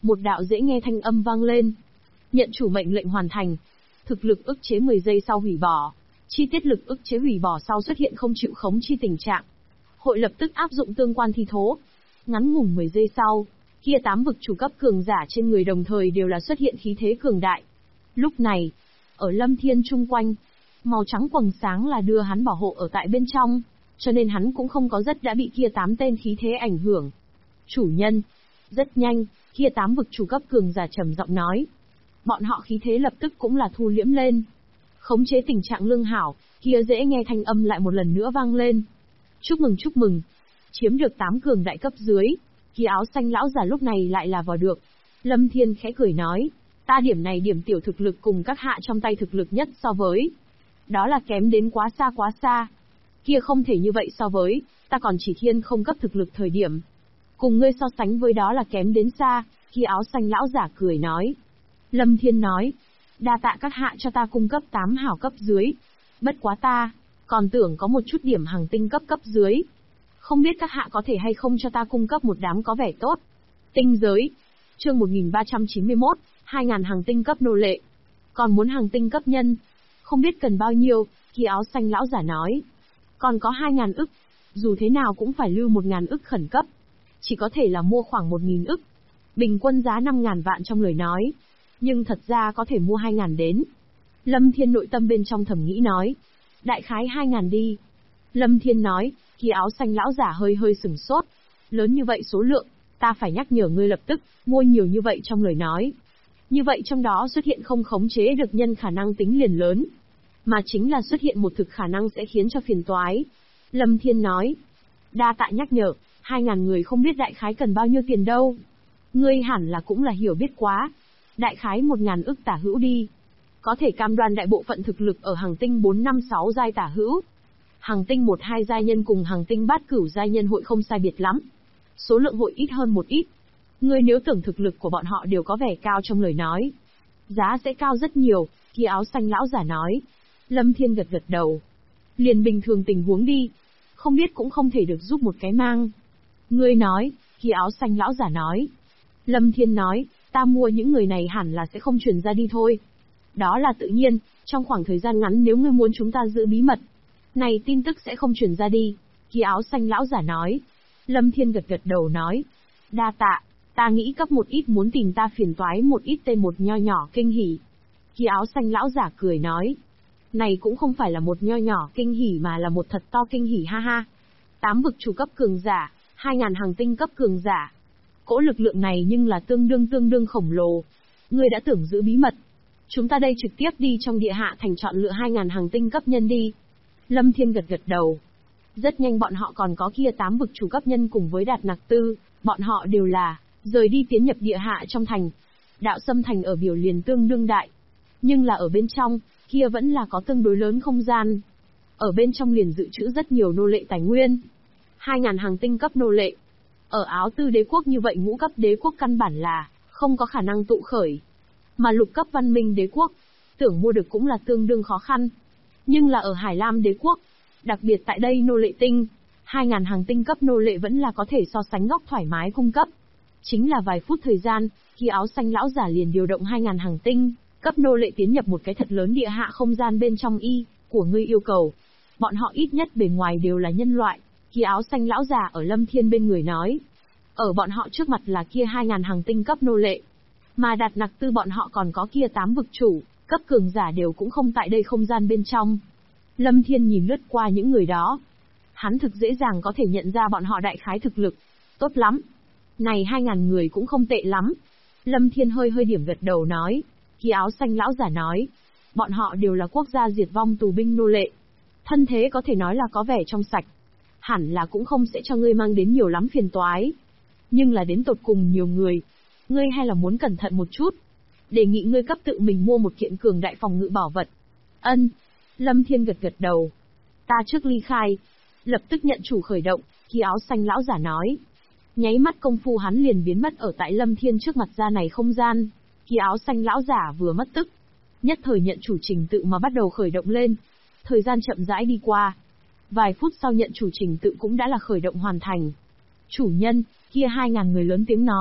Một đạo dễ nghe thanh âm vang lên. Nhận chủ mệnh lệnh hoàn thành. Thực lực ức chế 10 giây sau hủy bỏ. Chi tiết lực ức chế hủy bỏ sau xuất hiện không chịu khống chi tình trạng. Hội lập tức áp dụng tương quan thi thố. Ngắn ngủn 10 giây sau, kia 8 vực chủ cấp cường giả trên người đồng thời đều là xuất hiện khí thế cường đại. Lúc này, ở Lâm Thiên chung quanh, màu trắng quầng sáng là đưa hắn bảo hộ ở tại bên trong, cho nên hắn cũng không có rất đã bị kia 8 tên khí thế ảnh hưởng. Chủ nhân, rất nhanh, kia 8 vực chủ cấp cường giả trầm giọng nói. Bọn họ khí thế lập tức cũng là thu liễm lên. Khống chế tình trạng lương hảo, kia dễ nghe thanh âm lại một lần nữa vang lên. Chúc mừng, chiếm được 8 cường đại cấp dưới. Kia áo xanh lão giả lúc này lại là vào được. Lâm Thiên khẽ cười nói, ta điểm này điểm tiểu thực lực cùng các hạ trong tay thực lực nhất so với. Đó là kém đến quá xa. Kia không thể như vậy so với, ta còn chỉ thiên không cấp thực lực thời điểm. Cùng ngươi so sánh với đó là kém đến xa, kia áo xanh lão giả cười nói. Lâm Thiên nói, đa tạ các hạ cho ta cung cấp 8 hảo cấp dưới. Bất quá ta, còn tưởng có một chút điểm hàng tinh cấp dưới. Không biết các hạ có thể hay không cho ta cung cấp một đám có vẻ tốt. Tinh giới. Chương 1391, 2000 hàng tinh cấp nô lệ. Còn muốn hàng tinh cấp nhân. Không biết cần bao nhiêu, kia áo xanh lão giả nói. Còn có 2000 ức. Dù thế nào cũng phải lưu 1000 ức khẩn cấp. Chỉ có thể là mua khoảng 1000 ức. Bình quân giá 5000 vạn trong lời nói. Nhưng thật ra có thể mua 2000 đến. Lâm Thiên nội tâm bên trong thầm nghĩ nói. Đại khái 2000 đi. Lâm Thiên nói, kia áo xanh lão giả hơi sửng sốt. Lớn như vậy số lượng, ta phải nhắc nhở ngươi lập tức, mua nhiều như vậy trong lời nói. Như vậy trong đó xuất hiện không khống chế được nhân khả năng tính liền lớn. Mà chính là xuất hiện một thực khả năng sẽ khiến cho phiền toái. Lâm Thiên nói, đa tạ nhắc nhở, 2000 người không biết đại khái cần bao nhiêu tiền đâu. Ngươi hẳn là cũng là hiểu biết quá. Đại khái 1000 ức tả hữu đi. Có thể cam đoan đại bộ phận thực lực ở hàng tinh 4, 5, 6 giai tả hữu. Hàng tinh 1, 2 giai nhân cùng hàng tinh bát cửu giai nhân hội không sai biệt lắm. Số lượng hội ít hơn một ít. Ngươi nếu tưởng thực lực của bọn họ đều có vẻ cao trong lời nói, giá sẽ cao rất nhiều, kia áo xanh lão giả nói. Lâm Thiên gật đầu. Liền bình thường tình huống đi. Không biết cũng không thể được giúp một cái mang. Ngươi nói, kia áo xanh lão giả nói. Lâm Thiên nói, ta mua những người này hẳn là sẽ không truyền ra đi thôi. Đó là tự nhiên, trong khoảng thời gian ngắn nếu ngươi muốn chúng ta giữ bí mật, này tin tức sẽ không truyền ra đi, kia áo xanh lão giả nói. Lâm Thiên gật đầu nói, đa tạ, ta nghĩ cấp một ít muốn tìm ta phiền toái một ít tên một nho nhỏ kinh hỉ. Kia áo xanh lão giả cười nói, này cũng không phải là một nho nhỏ kinh hỉ mà là một thật to kinh hỉ ha ha. 8 vực chủ cấp cường giả, 2000 hàng tinh cấp cường giả. Cỗ lực lượng này nhưng là tương đương khổng lồ. Ngươi đã tưởng giữ bí mật. Chúng ta đây trực tiếp đi trong địa hạ thành chọn lựa 2000 hàng tinh cấp nhân đi. Lâm Thiên gật đầu. Rất nhanh bọn họ còn có kia 8 vực chủ cấp nhân cùng với Đạt Nặc Tư, bọn họ đều là rời đi tiến nhập địa hạ trong thành. Đạo Sâm thành ở biểu liền tương đương đại, nhưng là ở bên trong, kia vẫn là có tương đối lớn không gian. Ở bên trong liền dự trữ rất nhiều nô lệ tài nguyên. 2000 hàng tinh cấp nô lệ. Ở Áo Tư đế quốc như vậy ngũ cấp đế quốc căn bản là không có khả năng tụ khởi. Mà lục cấp văn minh đế quốc, tưởng mua được cũng là tương đương khó khăn. Nhưng là ở Hải Lam đế quốc, đặc biệt tại đây nô lệ tinh, 2000 hàng tinh cấp nô lệ vẫn là có thể so sánh góc thoải mái cung cấp. Chính là vài phút thời gian, khi áo xanh lão giả liền điều động 2000 hàng tinh cấp nô lệ tiến nhập một cái thật lớn địa hạ không gian bên trong của ngươi yêu cầu. Bọn họ ít nhất bề ngoài đều là nhân loại, khi áo xanh lão giả ở Lâm Thiên bên người nói. Ở bọn họ trước mặt là kia 2000 hàng tinh cấp nô lệ. Mà Đạt Nặc Tư bọn họ còn có kia 8 vực chủ, cấp cường giả đều cũng không tại đây không gian bên trong. Lâm Thiên nhìn lướt qua những người đó. Hắn thực dễ dàng có thể nhận ra bọn họ đại khái thực lực. Tốt lắm. Này 2000 người cũng không tệ lắm. Lâm Thiên hơi điểm gật đầu nói. Khi áo xanh lão giả nói. Bọn họ đều là quốc gia diệt vong tù binh nô lệ. Thân thế có thể nói là có vẻ trong sạch. Hẳn là cũng không sẽ cho ngươi mang đến nhiều lắm phiền toái. Nhưng là đến tột cùng nhiều người. Ngươi hay là muốn cẩn thận một chút. Đề nghị ngươi cấp tự mình mua một kiện cường đại phòng ngự bảo vật. Ân. Lâm Thiên gật đầu. Ta trước ly khai. Lập tức nhận chủ khởi động, khi áo xanh lão giả nói. Nháy mắt công phu hắn liền biến mất ở tại Lâm Thiên trước mặt ra này không gian. Khi áo xanh lão giả vừa mất tức. Nhất thời nhận chủ trình tự mà bắt đầu khởi động lên. Thời gian chậm rãi đi qua. Vài phút sau nhận chủ trình tự cũng đã là khởi động hoàn thành. Chủ nhân, kia 2000 người lớn tiếng nói.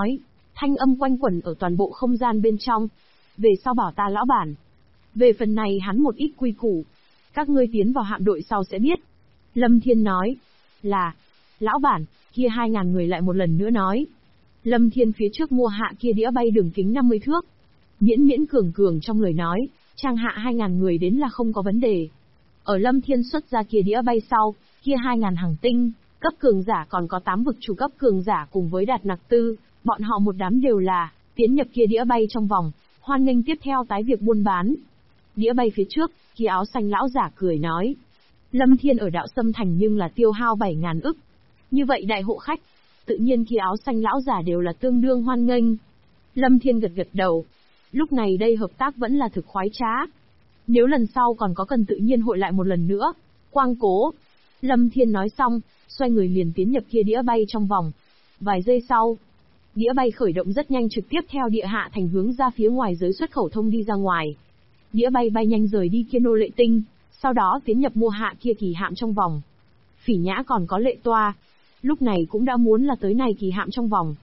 Thanh âm quanh quẩn ở toàn bộ không gian bên trong. Về sau bảo ta lão bản. Về phần này hắn một ít quy củ. Các ngươi tiến vào hạm đội sau sẽ biết. Lâm Thiên nói. Là. Lão bản, kia 2.000 người lại một lần nữa nói. Lâm Thiên phía trước mua hạ kia đĩa bay đường kính 50 thước. Miễn miễn cường cường trong lời nói, trang hạ 2.000 người đến là không có vấn đề. Ở Lâm Thiên xuất ra kia đĩa bay sau, kia 2.000 hàng tinh, cấp cường giả còn có 8 vực chủ cấp cường giả cùng với Đạt Nặc Tư, bọn họ một đám đều là tiến nhập kia đĩa bay trong vòng, hoan nghênh tiếp theo tái việc buôn bán. Đĩa bay phía trước, kia áo xanh lão giả cười nói. Lâm Thiên ở đạo Sâm Thành nhưng là tiêu hao 7.000 ức. Như vậy đại hộ khách, tự nhiên kia áo xanh lão giả đều là tương đương hoan nghênh. Lâm Thiên gật gật đầu. Lúc này đây hợp tác vẫn là thực khoái trá. Nếu lần sau còn có cần tự nhiên hội lại một lần nữa. Quang cố. Lâm Thiên nói xong, xoay người liền tiến nhập kia đĩa bay trong vòng. Vài giây sau, đĩa bay khởi động rất nhanh trực tiếp theo địa hạ thành hướng ra phía ngoài giới xuất khẩu thông đi ra ngoài. Đĩa bay bay nhanh rời đi kia nô lệ tinh, sau đó tiến nhập mua hạ kia kỳ hạm trong vòng. Phỉ Nhã còn có Lệ Toa, lúc này cũng đã muốn là tới này kỳ hạm trong vòng.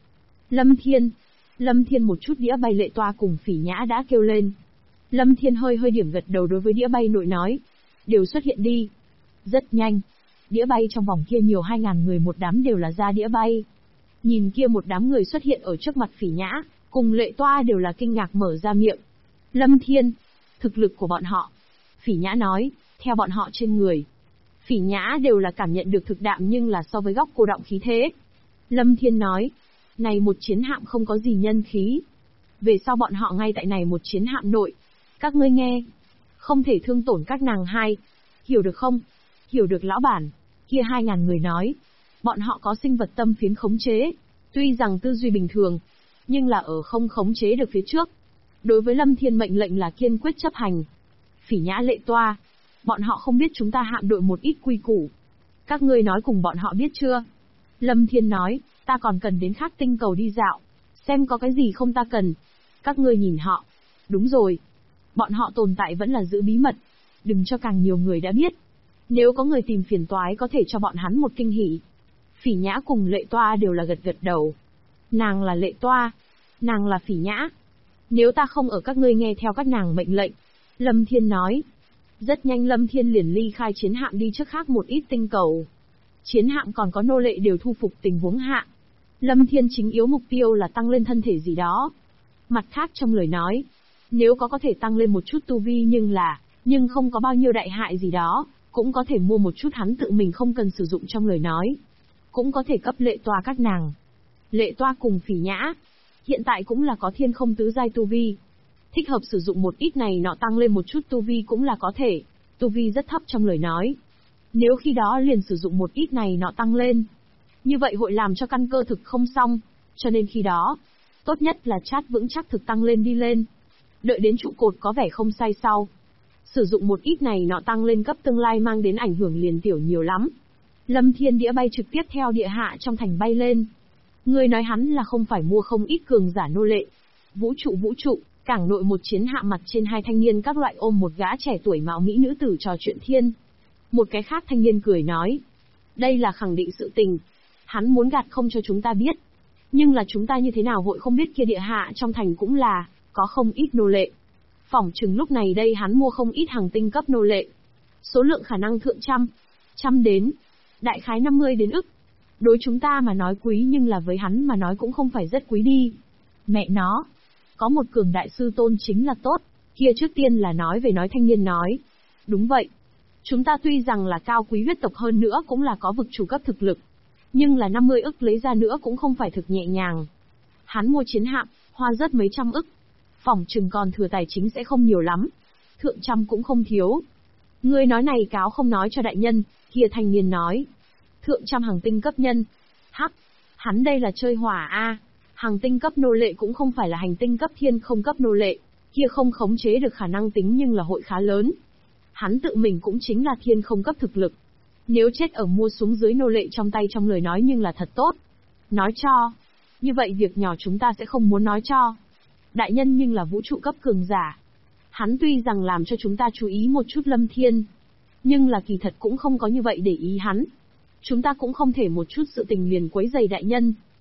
Lâm Thiên một chút đĩa bay Lệ Toa cùng Phỉ Nhã đã kêu lên. Lâm Thiên hơi điểm gật đầu đối với đĩa bay nội nói. Đều xuất hiện đi. Rất nhanh. Đĩa bay trong vòng kia nhiều 2.000 người một đám đều là ra đĩa bay. Nhìn kia một đám người xuất hiện ở trước mặt Phỉ Nhã, cùng Lệ Toa đều là kinh ngạc mở ra miệng. Lâm Thiên, thực lực của bọn họ. Phỉ Nhã nói, theo bọn họ trên người. Phỉ Nhã đều là cảm nhận được thực đạm nhưng là so với góc cô động khí thế. Lâm Thiên nói, này một chiến hạm không có gì nhân khí. Về sau bọn họ ngay tại này một chiến hạm nội. Các ngươi nghe, không thể thương tổn các nàng hai. Hiểu được không? Hiểu được lão bản. Kia 2.000 người nói, bọn họ có sinh vật tâm phiến khống chế. Tuy rằng tư duy bình thường, nhưng là ở không khống chế được phía trước. Đối với Lâm Thiên mệnh lệnh là kiên quyết chấp hành. Phỉ Nhã Lệ Toa, bọn họ không biết chúng ta hạm đội một ít quy củ. Các ngươi nói cùng bọn họ biết chưa? Lâm Thiên nói, ta còn cần đến khác tinh cầu đi dạo, xem có cái gì không ta cần. Các ngươi nhìn họ. Đúng rồi. Bọn họ tồn tại vẫn là giữ bí mật. Đừng cho càng nhiều người đã biết. Nếu có người tìm phiền toái có thể cho bọn hắn một kinh hỉ. Phỉ Nhã cùng Lệ Toa đều là gật gật đầu. Nàng là Lệ Toa. Nàng là Phỉ Nhã. Nếu ta không ở các ngươi nghe theo các nàng mệnh lệnh. Lâm Thiên nói. Rất nhanh Lâm Thiên liền ly khai chiến hạm đi trước khác một ít tinh cầu. Chiến hạm còn có nô lệ đều thu phục tình huống hạ. Lâm Thiên chính yếu mục tiêu là tăng lên thân thể gì đó. Mặt khác trong lời nói, nếu có thể tăng lên một chút tu vi nhưng không có bao nhiêu đại hại gì đó, cũng có thể mua một chút hắn tự mình không cần sử dụng trong lời nói. Cũng có thể cấp Lệ Toa các nàng. Lệ Toa cùng Phỉ Nhã, hiện tại cũng là có thiên không tứ giai tu vi. Thích hợp sử dụng một ít này nọ tăng lên một chút tu vi cũng là có thể, tu vi rất thấp trong lời nói. Nếu khi đó liền sử dụng một ít này nọ tăng lên, như vậy hội làm cho căn cơ thực không xong, cho nên khi đó, tốt nhất là chát vững chắc thực tăng lên đi lên. Đợi đến trụ cột có vẻ không sai sau. Sử dụng một ít này nọ tăng lên cấp tương lai mang đến ảnh hưởng liền tiểu nhiều lắm. Lâm Thiên đĩa bay trực tiếp theo địa hạ trong thành bay lên. Người nói hắn là không phải mua không ít cường giả nô lệ. Vũ trụ, cảng nội một chiến hạ mặt trên hai thanh niên các loại ôm một gã trẻ tuổi mạo mỹ nữ tử trò chuyện thiên. Một cái khác thanh niên cười nói. Đây là khẳng định sự tình. Hắn muốn gạt không cho chúng ta biết. Nhưng là chúng ta như thế nào hội không biết kia địa hạ trong thành cũng là, có không ít nô lệ. Phỏng chừng lúc này đây hắn mua không ít hàng tinh cấp nô lệ. Số lượng khả năng thượng trăm đến. Đại khái 50 đến ức. Đối chúng ta mà nói quý nhưng là với hắn mà nói cũng không phải rất quý đi. Mẹ nó. Có một cường đại sư tôn chính là tốt. Kia trước tiên là nói thanh niên nói. Đúng vậy. Chúng ta tuy rằng là cao quý huyết tộc hơn nữa cũng là có vực chủ cấp thực lực. Nhưng là 50 ức lấy ra nữa cũng không phải thực nhẹ nhàng. Hắn mua chiến hạm, hoa rất mấy trăm ức. Phỏng chừng còn thừa tài chính sẽ không nhiều lắm. Thượng trăm cũng không thiếu. Ngươi nói này cáo không nói cho đại nhân, kia thanh niên nói. Thượng trăm hàng tinh cấp nhân. Hắc, hắn đây là chơi hỏa a. Hàng tinh cấp nô lệ cũng không phải là hành tinh cấp thiên không cấp nô lệ, kia không khống chế được khả năng tính nhưng là hội khá lớn. Hắn tự mình cũng chính là thiên không cấp thực lực. Nếu chết ở mua xuống dưới nô lệ trong tay trong lời nói nhưng là thật tốt. Nói cho. Như vậy việc nhỏ chúng ta sẽ không muốn nói cho. Đại nhân nhưng là vũ trụ cấp cường giả. Hắn tuy rằng làm cho chúng ta chú ý một chút Lâm Thiên. Nhưng là kỳ thật cũng không có như vậy để ý hắn. Chúng ta cũng không thể một chút sự tình liền quấy rầy đại nhân.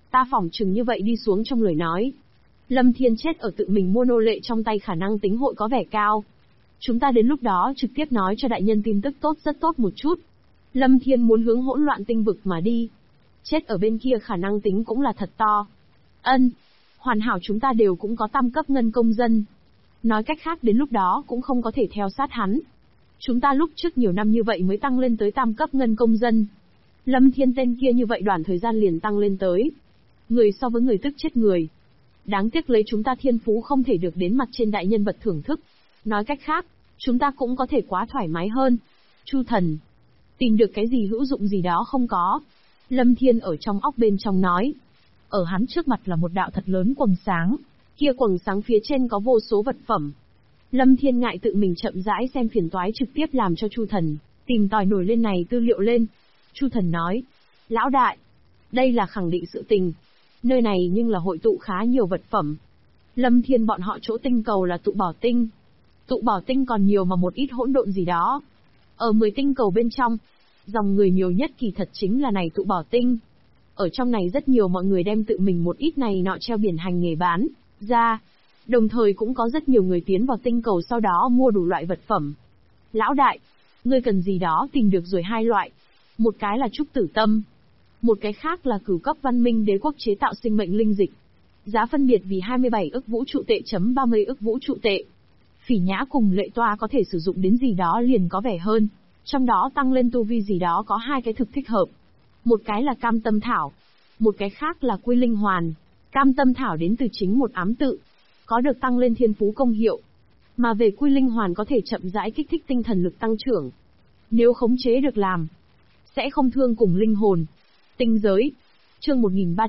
Ta phỏng chừng như vậy đi xuống trong lời nói. Lâm Thiên chết ở tự mình mua nô lệ trong tay khả năng tính hội có vẻ cao. Chúng ta đến lúc đó trực tiếp nói cho đại nhân tin tức tốt rất tốt một chút. Lâm Thiên muốn hướng hỗn loạn tinh vực mà đi. Chết ở bên kia khả năng tính cũng là thật to. Ân. Hoàn hảo chúng ta đều cũng có tam cấp ngân công dân. Nói cách khác đến lúc đó cũng không có thể theo sát hắn. Chúng ta lúc trước nhiều năm như vậy mới tăng lên tới tam cấp ngân công dân. Lâm Thiên tên kia như vậy đoạn thời gian liền tăng lên tới. Người so với người tức chết người. Đáng tiếc lấy chúng ta thiên phú không thể được đến mặt trên đại nhân vật thưởng thức. Nói cách khác, chúng ta cũng có thể quá thoải mái hơn. Chu thần. Tìm được cái gì hữu dụng gì đó không có. Lâm Thiên ở trong óc bên trong nói. Ở hắn trước mặt là một đạo thật lớn quầng sáng. Kia quầng sáng phía trên có vô số vật phẩm. Lâm Thiên ngại tự mình chậm rãi xem phiền toái trực tiếp làm cho Chu thần tìm tòi nổi lên này tư liệu lên. Chu thần nói. Lão đại. Đây là khẳng định sự tình. Nơi này nhưng là hội tụ khá nhiều vật phẩm. Lâm Thiên bọn họ chỗ tinh cầu là tụ bảo tinh. Tụ bảo tinh còn nhiều mà một ít hỗn độn gì đó. Ở 10 tinh cầu bên trong, dòng người nhiều nhất kỳ thật chính là này tụ bảo tinh. Ở trong này rất nhiều mọi người đem tự mình một ít này nọ treo biển hành nghề bán ra. Đồng thời cũng có rất nhiều người tiến vào tinh cầu sau đó mua đủ loại vật phẩm. Lão đại, ngươi cần gì đó tìm được rồi hai loại. Một cái là trúc tử tâm. Một cái khác là cửu cấp văn minh đế quốc chế tạo sinh mệnh linh dịch. Giá phân biệt vì 27 ức vũ trụ tệ chấm 30 ức vũ trụ tệ. Phỉ Nhã cùng Lệ Toa có thể sử dụng đến gì đó liền có vẻ hơn. Trong đó tăng lên tu vi gì đó có hai cái thực thích hợp. Một cái là cam tâm thảo. Một cái khác là quy linh hoàn. Cam tâm thảo đến từ chính một ám tự. Có được tăng lên thiên phú công hiệu. Mà về quy linh hoàn có thể chậm rãi kích thích tinh thần lực tăng trưởng. Nếu khống chế được làm, sẽ không thương cùng linh hồn. Tinh giới. Chương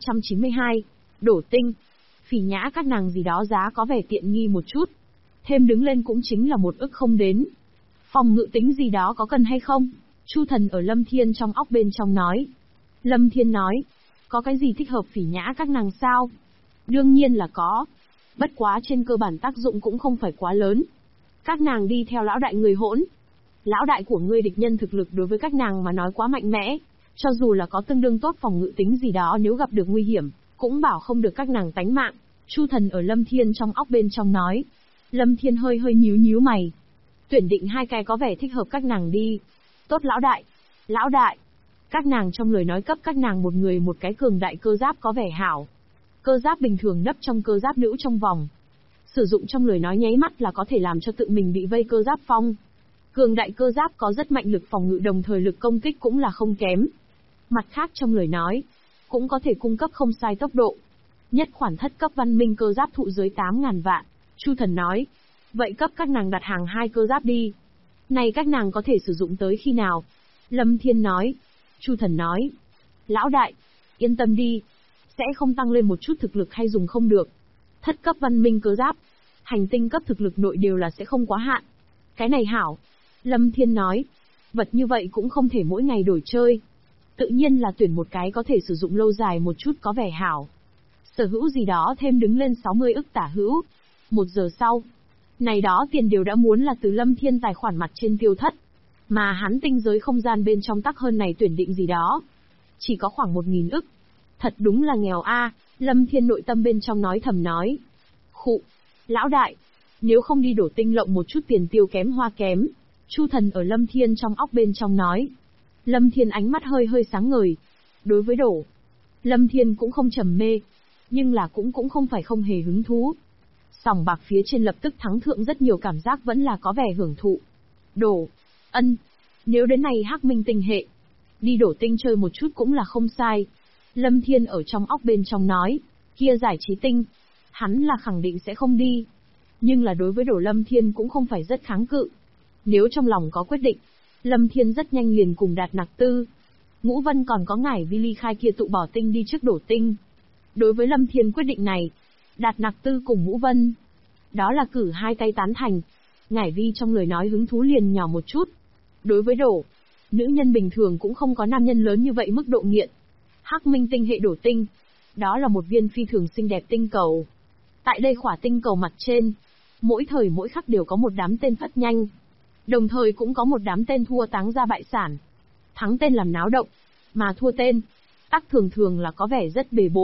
1392. Đổ tinh. Phỉ Nhã các nàng gì đó giá có vẻ tiện nghi một chút. Thêm đứng lên cũng chính là 1 ức không đến. Phòng ngự tính gì đó có cần hay không? Chu thần ở Lâm Thiên trong óc bên trong nói. Lâm Thiên nói. Có cái gì thích hợp Phỉ Nhã các nàng sao? Đương nhiên là có. Bất quá trên cơ bản tác dụng cũng không phải quá lớn. Các nàng đi theo lão đại người hỗn. Lão đại của ngươi địch nhân thực lực đối với các nàng mà nói quá mạnh mẽ. Cho dù là có tương đương tốt phòng ngự tính gì đó nếu gặp được nguy hiểm, cũng bảo không được các nàng tánh mạng. Chu thần ở Lâm Thiên trong óc bên trong nói. Lâm Thiên hơi nhíu mày. Tuyển định hai cái có vẻ thích hợp các nàng đi. Tốt lão đại. Lão đại. Các nàng trong lời nói cấp các nàng một người một cái cường đại cơ giáp có vẻ hảo. Cơ giáp bình thường nấp trong cơ giáp nữ trong vòng. Sử dụng trong lời nói nháy mắt là có thể làm cho tự mình bị vây cơ giáp phong. Cường đại cơ giáp có rất mạnh lực phòng ngự đồng thời lực công kích cũng là không kém. Mặt khác trong lời nói, cũng có thể cung cấp không sai tốc độ. Nhất khoản thất cấp văn minh cơ giáp thụ dưới 8.000 vạn. Chu thần nói. Vậy cấp các nàng đặt hàng 2 cơ giáp đi. Này các nàng có thể sử dụng tới khi nào? Lâm Thiên nói. Chu thần nói. Lão đại, yên tâm đi. Sẽ không tăng lên một chút thực lực hay dùng không được. Thất cấp văn minh cơ giáp, hành tinh cấp thực lực nội đều là sẽ không quá hạn. Cái này hảo. Lâm Thiên nói. Vật như vậy cũng không thể mỗi ngày đổi chơi. Tự nhiên là tuyển một cái có thể sử dụng lâu dài một chút có vẻ hảo. Sở hữu gì đó thêm đứng lên 60 ức tả hữu. 1 giờ sau, này đó tiền đều đã muốn là từ Lâm Thiên tài khoản mặt trên tiêu thất. Mà hắn tinh giới không gian bên trong tắc hơn này tuyển định gì đó. Chỉ có khoảng 1.000 ức. Thật đúng là nghèo a. Lâm Thiên nội tâm bên trong nói thầm nói. Khụ. Lão đại. Nếu không đi đổ tinh lộng một chút tiền tiêu kém hoa kém. Chu thần ở Lâm Thiên trong óc bên trong nói. Lâm Thiên ánh mắt hơi sáng ngời. Đối với đổ, Lâm Thiên cũng không trầm mê. Nhưng là cũng không phải không hề hứng thú. Sòng bạc phía trên lập tức thắng thượng rất nhiều cảm giác vẫn là có vẻ hưởng thụ. Đổ. Ân. Nếu đến này Hắc Minh tinh hệ, đi đổ tinh chơi một chút cũng là không sai. Lâm Thiên ở trong óc bên trong nói. Kia giải trí tinh, hắn là khẳng định sẽ không đi. Nhưng là đối với đổ Lâm Thiên cũng không phải rất kháng cự. Nếu trong lòng có quyết định, Lâm Thiên rất nhanh liền cùng Đạt Nặc Tư, Ngũ Vân còn có Ngải Vi ly khai kia tụ bỏ tinh đi trước đổ tinh. Đối với Lâm Thiên quyết định này, Đạt Nặc Tư cùng Ngũ Vân, đó là cử hai tay tán thành. Ngải Vi trong lời nói hứng thú liền nhỏ một chút. Đối với đổ, nữ nhân bình thường cũng không có nam nhân lớn như vậy mức độ nghiện. Hắc Minh tinh hệ đổ tinh, đó là một viên phi thường xinh đẹp tinh cầu. Tại đây khỏa tinh cầu mặt trên, mỗi thời mỗi khắc đều có một đám tên phất nhanh. Đồng thời cũng có một đám tên thua táng ra bại sản. Thắng tên làm náo động, mà thua tên, tắc thường thường là có vẻ rất bề bộn.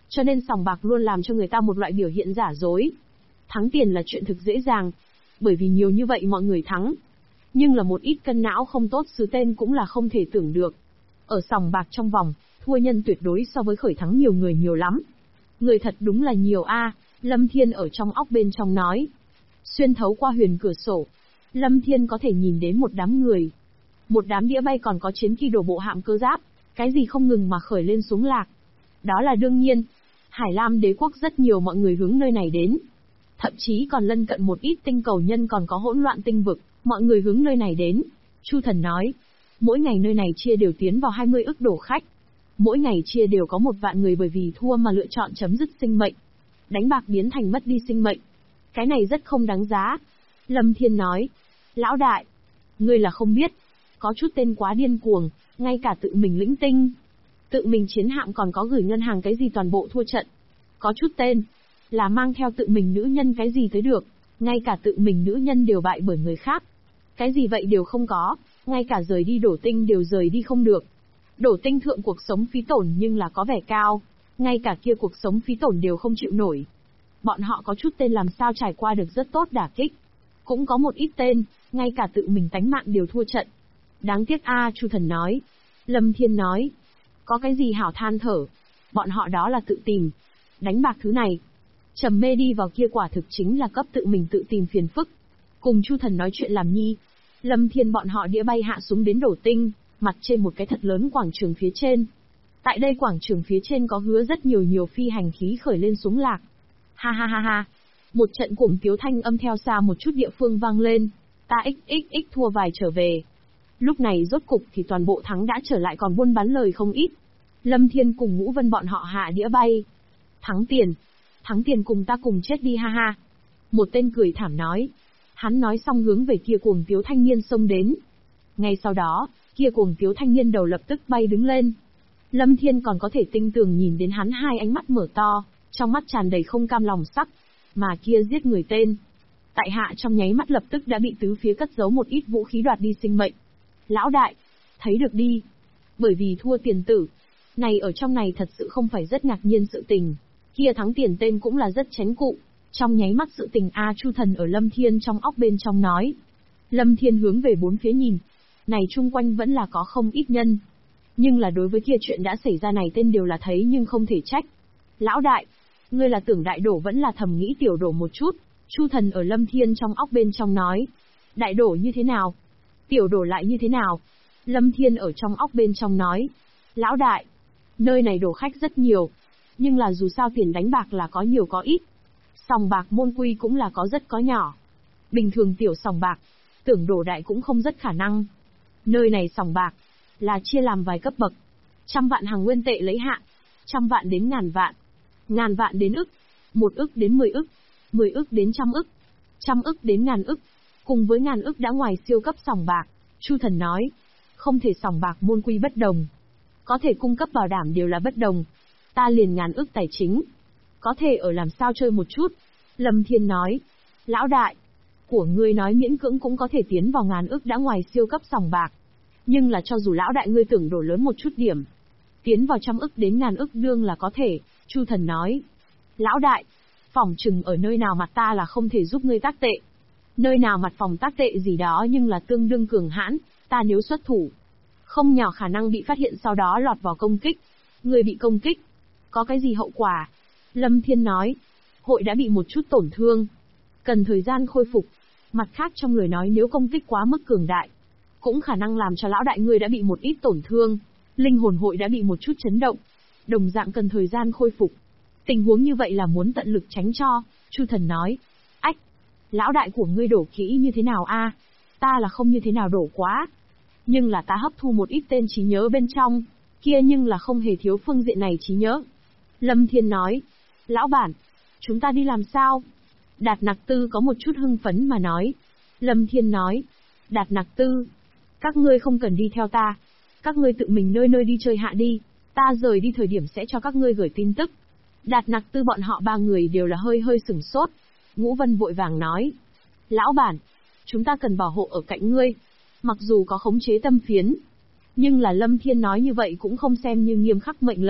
Cho nên sòng bạc luôn làm cho người ta một loại biểu hiện giả dối. Thắng tiền là chuyện thực dễ dàng, bởi vì nhiều như vậy mọi người thắng. Nhưng là một ít cân não không tốt xứ tên cũng là không thể tưởng được. Ở sòng bạc trong vòng, thua nhân tuyệt đối so với khởi thắng nhiều người nhiều lắm. Người thật đúng là nhiều a, Lâm Thiên ở trong óc bên trong nói. Xuyên thấu qua huyền cửa sổ, Lâm Thiên có thể nhìn đến một đám người. Một đám đĩa bay còn có chiến kỳ đổ bộ hạm cơ giáp, cái gì không ngừng mà khởi lên xuống lạc. Đó là đương nhiên. Hải Lam đế quốc rất nhiều mọi người hướng nơi này đến. Thậm chí còn lân cận một ít tinh cầu nhân còn có hỗn loạn tinh vực, mọi người hướng nơi này đến. Chu Thần nói, mỗi ngày nơi này chia đều tiến vào 20 ức đổ khách. Mỗi ngày chia đều có 1 vạn người bởi vì thua mà lựa chọn chấm dứt sinh mệnh. Đánh bạc biến thành mất đi sinh mệnh. Cái này rất không đáng giá. Lâm Thiên nói, lão đại, ngươi là không biết, có chút tên quá điên cuồng, ngay cả tự mình lĩnh tinh. Tự mình chiến hạm còn có gửi ngân hàng cái gì toàn bộ thua trận. Có chút tên, là mang theo tự mình nữ nhân cái gì tới được, ngay cả tự mình nữ nhân đều bại bởi người khác. Cái gì vậy đều không có, ngay cả rời đi đổ tinh đều rời đi không được. Đổ tinh thượng cuộc sống phí tổn nhưng là có vẻ cao, ngay cả kia cuộc sống phí tổn đều không chịu nổi. Bọn họ có chút tên làm sao trải qua được rất tốt đả kích. Cũng có một ít tên, ngay cả tự mình tánh mạng đều thua trận. Đáng tiếc a, Chu Thần nói. Lâm Thiên nói, có cái gì hảo than thở, bọn họ đó là tự tìm. Đánh bạc thứ này, trầm mê đi vào kia quả thực chính là cấp tự mình tự tìm phiền phức. Cùng Chu Thần nói chuyện làm nhi, Lâm Thiên bọn họ đĩa bay hạ xuống đến đổ tinh, mặt trên một cái thật lớn quảng trường phía trên. Tại đây quảng trường phía trên có hứa rất nhiều phi hành khí khởi lên xuống lạc. Ha ha ha ha, một trận cuồng tiếu thanh âm theo xa một chút địa phương vang lên, ta xxx thua vài trở về. Lúc này rốt cục thì toàn bộ thắng đã trở lại còn buôn bán lời không ít. Lâm Thiên cùng Ngũ Vân bọn họ hạ đĩa bay. Thắng tiền cùng ta cùng chết đi ha ha. Một tên cười thảm nói. Hắn nói xong hướng về kia cuồng tiếu thanh niên xông đến. Ngay sau đó, kia cuồng tiếu thanh niên đầu lập tức bay đứng lên. Lâm Thiên còn có thể tinh tường nhìn đến hắn hai ánh mắt mở to, trong mắt tràn đầy không cam lòng sắc. Mà kia giết người tên. Tại hạ trong nháy mắt lập tức đã bị tứ phía cất giấu một ít vũ khí đoạt đi sinh mệnh. Lão đại, thấy được đi. Bởi vì thua tiền tử. Này ở trong này thật sự không phải rất ngạc nhiên sự tình. Kia thắng tiền tên cũng là rất chén cụ. Trong nháy mắt sự tình Chu Thần ở Lâm Thiên trong óc bên trong nói. Lâm Thiên hướng về bốn phía nhìn. Này chung quanh vẫn là có không ít nhân. Nhưng là đối với kia chuyện đã xảy ra này tên đều là thấy nhưng không thể trách. Lão đại, ngươi là tưởng đại đổ vẫn là thầm nghĩ tiểu đổ một chút. Chu Thần ở Lâm Thiên trong óc bên trong nói. Đại đổ như thế nào? Tiểu đổ lại như thế nào? Lâm Thiên ở trong óc bên trong nói. Lão đại, nơi này đổ khách rất nhiều. Nhưng là dù sao tiền đánh bạc là có nhiều có ít. Sòng bạc môn quy cũng là có rất có nhỏ. Bình thường tiểu sòng bạc, tưởng đổ đại cũng không rất khả năng. Nơi này sòng bạc, là chia làm vài cấp bậc. 100 vạn hàng nguyên tệ lấy hạn, 100 vạn đến ngàn vạn. Ngàn vạn đến ức, 1 ức đến 10 ức, 10 ức đến trăm ức, trăm ức đến ngàn ức. Cùng với ngàn ức đã ngoài siêu cấp sòng bạc, Chu Thần nói. Không thể sòng bạc môn quy bất đồng. Có thể cung cấp bảo đảm đều là bất đồng. Ta liền ngàn ức tài chính. Có thể ở làm sao chơi một chút. Lâm Thiên nói. Lão đại, của ngươi nói miễn cưỡng cũng có thể tiến vào ngàn ức đã ngoài siêu cấp sòng bạc. Nhưng là cho dù lão đại ngươi tưởng đổ lớn một chút điểm. Tiến vào trăm ức đến ngàn ức đương là có thể, Chu Thần nói. Lão đại, phỏng chừng ở nơi nào mặt ta là không thể giúp ngươi tác tệ. Nơi nào mặt phòng tác tệ gì đó nhưng là tương đương cường hãn, ta nếu xuất thủ. Không nhỏ khả năng bị phát hiện sau đó lọt vào công kích. Người bị công kích. Có cái gì hậu quả? Lâm Thiên nói. Hội đã bị một chút tổn thương. Cần thời gian khôi phục. Mặt khác trong lời nói nếu công kích quá mức cường đại. Cũng khả năng làm cho lão đại ngươi đã bị một ít tổn thương. Linh hồn hội đã bị một chút chấn động. Đồng dạng cần thời gian khôi phục. Tình huống như vậy là muốn tận lực tránh cho. Chu Thần nói. Ách! Lão đại của ngươi đổ kỹ như thế nào a? Ta là không như thế nào đổ quá. Nhưng là ta hấp thu một ít tên trí nhớ bên trong. Kia nhưng là không hề thiếu phương diện này trí nhớ. Lâm Thiên nói. Lão bản, chúng ta đi làm sao? Đạt Nặc Tư có một chút hưng phấn mà nói. Lâm Thiên nói. Đạt Nặc Tư, các ngươi không cần đi theo ta. Các ngươi tự mình nơi nơi đi chơi hạ đi. Ta rời đi thời điểm sẽ cho các ngươi gửi tin tức. Đạt Nặc Tư bọn họ 3 người đều là hơi sửng sốt. Ngũ Vân vội vàng nói. Lão bản, chúng ta cần bảo hộ ở cạnh ngươi. Mặc dù có khống chế tâm phiến. Nhưng là Lâm Thiên nói như vậy cũng không xem như nghiêm khắc mệnh lệnh.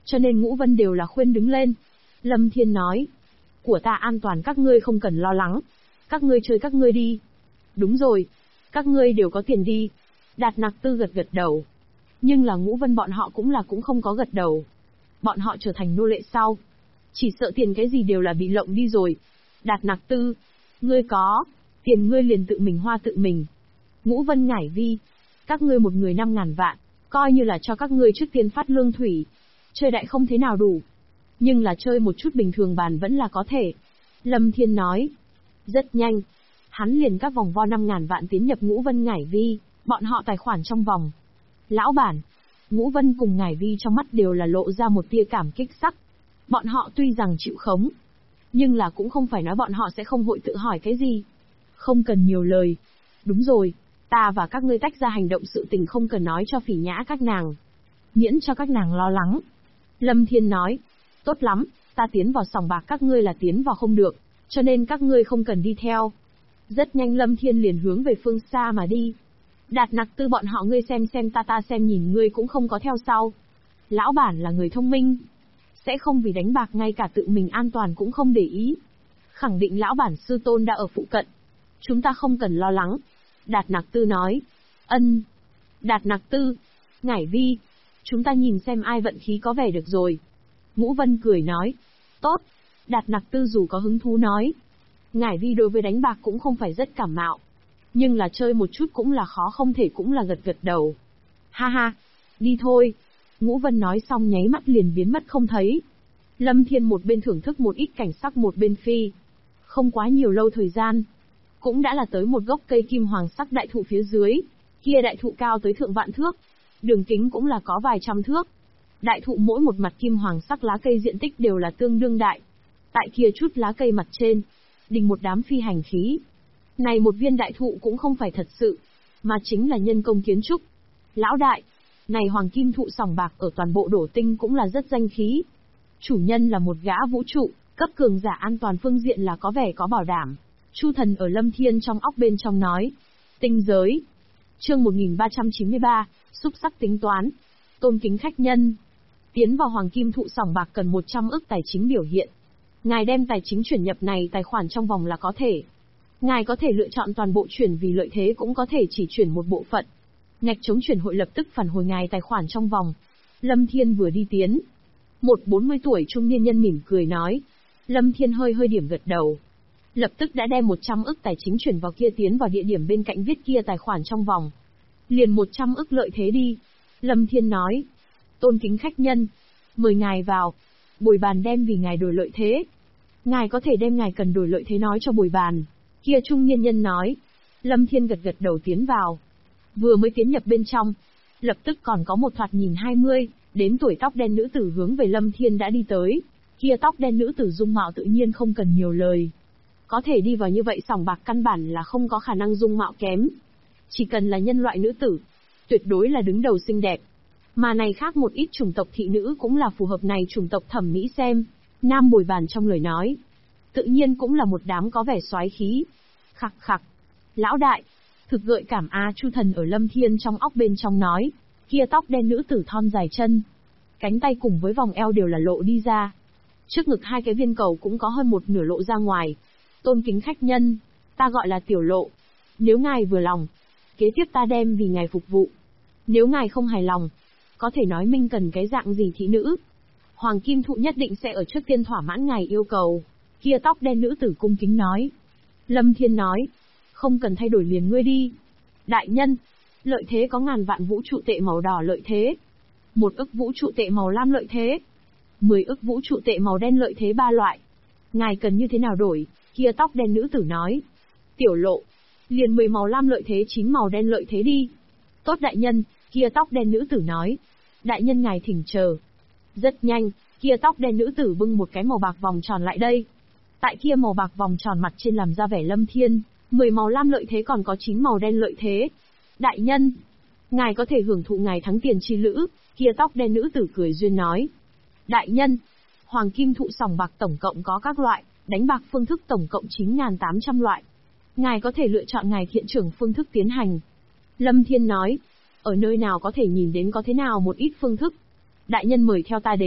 cho nên Ngũ Vân đều là khuyên đứng lên. Lâm Thiên nói, của ta an toàn các ngươi không cần lo lắng. Các ngươi chơi các ngươi đi. Đúng rồi, các ngươi đều có tiền đi. Đạt Nặc Tư gật gật đầu. Nhưng là Ngũ Vân bọn họ cũng không có gật đầu. Bọn họ trở thành nô lệ sau. Chỉ sợ tiền cái gì đều là bị lộng đi rồi. Đạt Nặc Tư, ngươi có, tiền ngươi liền tự mình hoa tự mình. Ngũ Vân Ngải Vi, các ngươi một người 5.000 vạn, coi như là cho các ngươi trước tiên phát lương thủy. Chơi đại không thế nào đủ. Nhưng là chơi một chút bình thường bàn vẫn là có thể. Lâm Thiên nói. Rất nhanh. Hắn liền các vòng vo 5.000 vạn tiến nhập Ngũ Vân Ngải Vi, bọn họ tài khoản trong vòng. Lão bản. Ngũ Vân cùng Ngải Vi trong mắt đều là lộ ra một tia cảm kích sắc. Bọn họ tuy rằng chịu khống, nhưng là cũng không phải nói bọn họ sẽ không hội tự hỏi cái gì. Không cần nhiều lời. Đúng rồi, ta và các ngươi tách ra hành động sự tình không cần nói cho Phỉ Nhã các nàng. Miễn cho các nàng lo lắng. Lâm Thiên nói, tốt lắm, ta tiến vào sòng bạc các ngươi là tiến vào không được, cho nên các ngươi không cần đi theo. Rất nhanh Lâm Thiên liền hướng về phương xa mà đi. Đạt Nặc Tư bọn họ ngươi xem ta xem nhìn ngươi cũng không có theo sau. Lão bản là người thông minh, sẽ không vì đánh bạc ngay cả tự mình an toàn cũng không để ý. Khẳng định lão bản sư tôn đã ở phụ cận. Chúng ta không cần lo lắng. Đạt Nặc Tư nói. Ân. Đạt Nặc Tư, Ngải Vi, chúng ta nhìn xem ai vận khí có vẻ được rồi. Ngũ Vân cười nói. Tốt. Đạt Nặc Tư dù có hứng thú nói. Ngải Vi đối với đánh bạc cũng không phải rất cảm mạo. Nhưng là chơi một chút cũng là khó không thể cũng là gật gật đầu. Ha ha, đi thôi. Ngũ Vân nói xong nháy mắt liền biến mất không thấy. Lâm Thiên một bên thưởng thức một ít cảnh sắc một bên phi. Không quá nhiều lâu thời gian, cũng đã là tới một gốc cây kim hoàng sắc đại thụ phía dưới. Kia đại thụ cao tới thượng vạn thước, đường kính cũng là có vài trăm thước. Đại thụ mỗi một mặt kim hoàng sắc lá cây diện tích đều là tương đương đại. Tại kia chút lá cây mặt trên, đình một đám phi hành khí. Này một viên đại thụ cũng không phải thật sự, mà chính là nhân công kiến trúc. Lão đại, này hoàng kim thụ sòng bạc ở toàn bộ Đổ Tinh cũng là rất danh khí. Chủ nhân là một gã vũ trụ, cấp cường giả an toàn phương diện là có vẻ có bảo đảm. Chu Thần ở Lâm Thiên trong óc bên trong nói. Tinh giới. Chương 1393, xúc sắc tính toán. Tôn kính khách nhân. Tiến vào hoàng kim thụ sòng bạc cần 100 ức tài chính biểu hiện. Ngài đem tài chính chuyển nhập này tài khoản trong vòng là có thể. Ngài có thể lựa chọn toàn bộ chuyển vì lợi thế cũng có thể chỉ chuyển một bộ phận. Ngạch chống chuyển hội lập tức phản hồi ngài tài khoản trong vòng. Lâm Thiên vừa đi tiến. Một 40 tuổi trung niên nhân mỉm cười nói. Lâm Thiên hơi điểm gật đầu. Lập tức đã đem 100 ức tài chính chuyển vào kia tiến vào địa điểm bên cạnh viết kia tài khoản trong vòng. Liền 100 ức lợi thế đi. Lâm Thiên nói. Tôn kính khách nhân. Mời ngài vào. Bồi bàn đem vì ngài đổi lợi thế. Ngài có thể đem ngài cần đổi lợi thế nói cho bồi bàn. Kia trung niên nhân nói. Lâm Thiên gật đầu tiến vào. Vừa mới tiến nhập bên trong, lập tức còn có một thoạt nhìn 20, đến tuổi tóc đen nữ tử hướng về Lâm Thiên đã đi tới. Kia tóc đen nữ tử dung mạo tự nhiên không cần nhiều lời. Có thể đi vào như vậy sòng bạc căn bản là không có khả năng dung mạo kém. Chỉ cần là nhân loại nữ tử, tuyệt đối là đứng đầu xinh đẹp. Mà này khác một ít chủng tộc thị nữ cũng là phù hợp này chủng tộc thẩm mỹ xem. Nam bồi bàn trong lời nói. Tự nhiên cũng là một đám có vẻ soái khí. Khặc khặc. Lão đại. Thực gợi cảm Chu Thần ở Lâm Thiên trong óc bên trong nói. Kia tóc đen nữ tử thon dài chân. Cánh tay cùng với vòng eo đều là lộ đi ra. Trước ngực hai cái viên cầu cũng có hơn một nửa lộ ra ngoài. Tôn kính khách nhân. Ta gọi là Tiểu Lộ. Nếu ngài vừa lòng, kế tiếp ta đem vì ngài phục vụ. Nếu ngài không hài lòng, có thể nói minh cần cái dạng gì thị nữ. Hoàng kim thụ nhất định sẽ ở trước tiên thỏa mãn ngài yêu cầu. Kia tóc đen nữ tử cung kính nói. Lâm Thiên nói. Không cần thay đổi liền ngươi đi. Đại nhân, lợi thế có 1000 vạn vũ trụ tệ màu đỏ lợi thế. 1 ức vũ trụ tệ màu lam lợi thế. 10 ức vũ trụ tệ màu đen lợi thế 3 loại. Ngài cần như thế nào đổi? Kia tóc đen nữ tử nói. Tiểu Lộ, liền 10 màu lam lợi thế 9 màu đen lợi thế đi. Tốt đại nhân, kia tóc đen nữ tử nói. Đại nhân ngài thỉnh chờ. Rất nhanh, kia tóc đen nữ tử bưng một cái màu bạc vòng tròn lại đây. Tại kia màu bạc vòng tròn mặt trên làm ra vẻ Lâm Thiên. 10 màu lam lợi thế còn có 9 màu đen lợi thế. Đại nhân, ngài có thể hưởng thụ ngài thắng tiền chi lữ. Kia tóc đen nữ tử cười duyên nói. Đại nhân, hoàng kim thụ sòng bạc tổng cộng có các loại, đánh bạc phương thức tổng cộng 9.800 loại. Ngài có thể lựa chọn ngài thiện trưởng phương thức tiến hành. Lâm Thiên nói, ở nơi nào có thể nhìn đến có thế nào một ít phương thức. Đại nhân mời theo ta đến,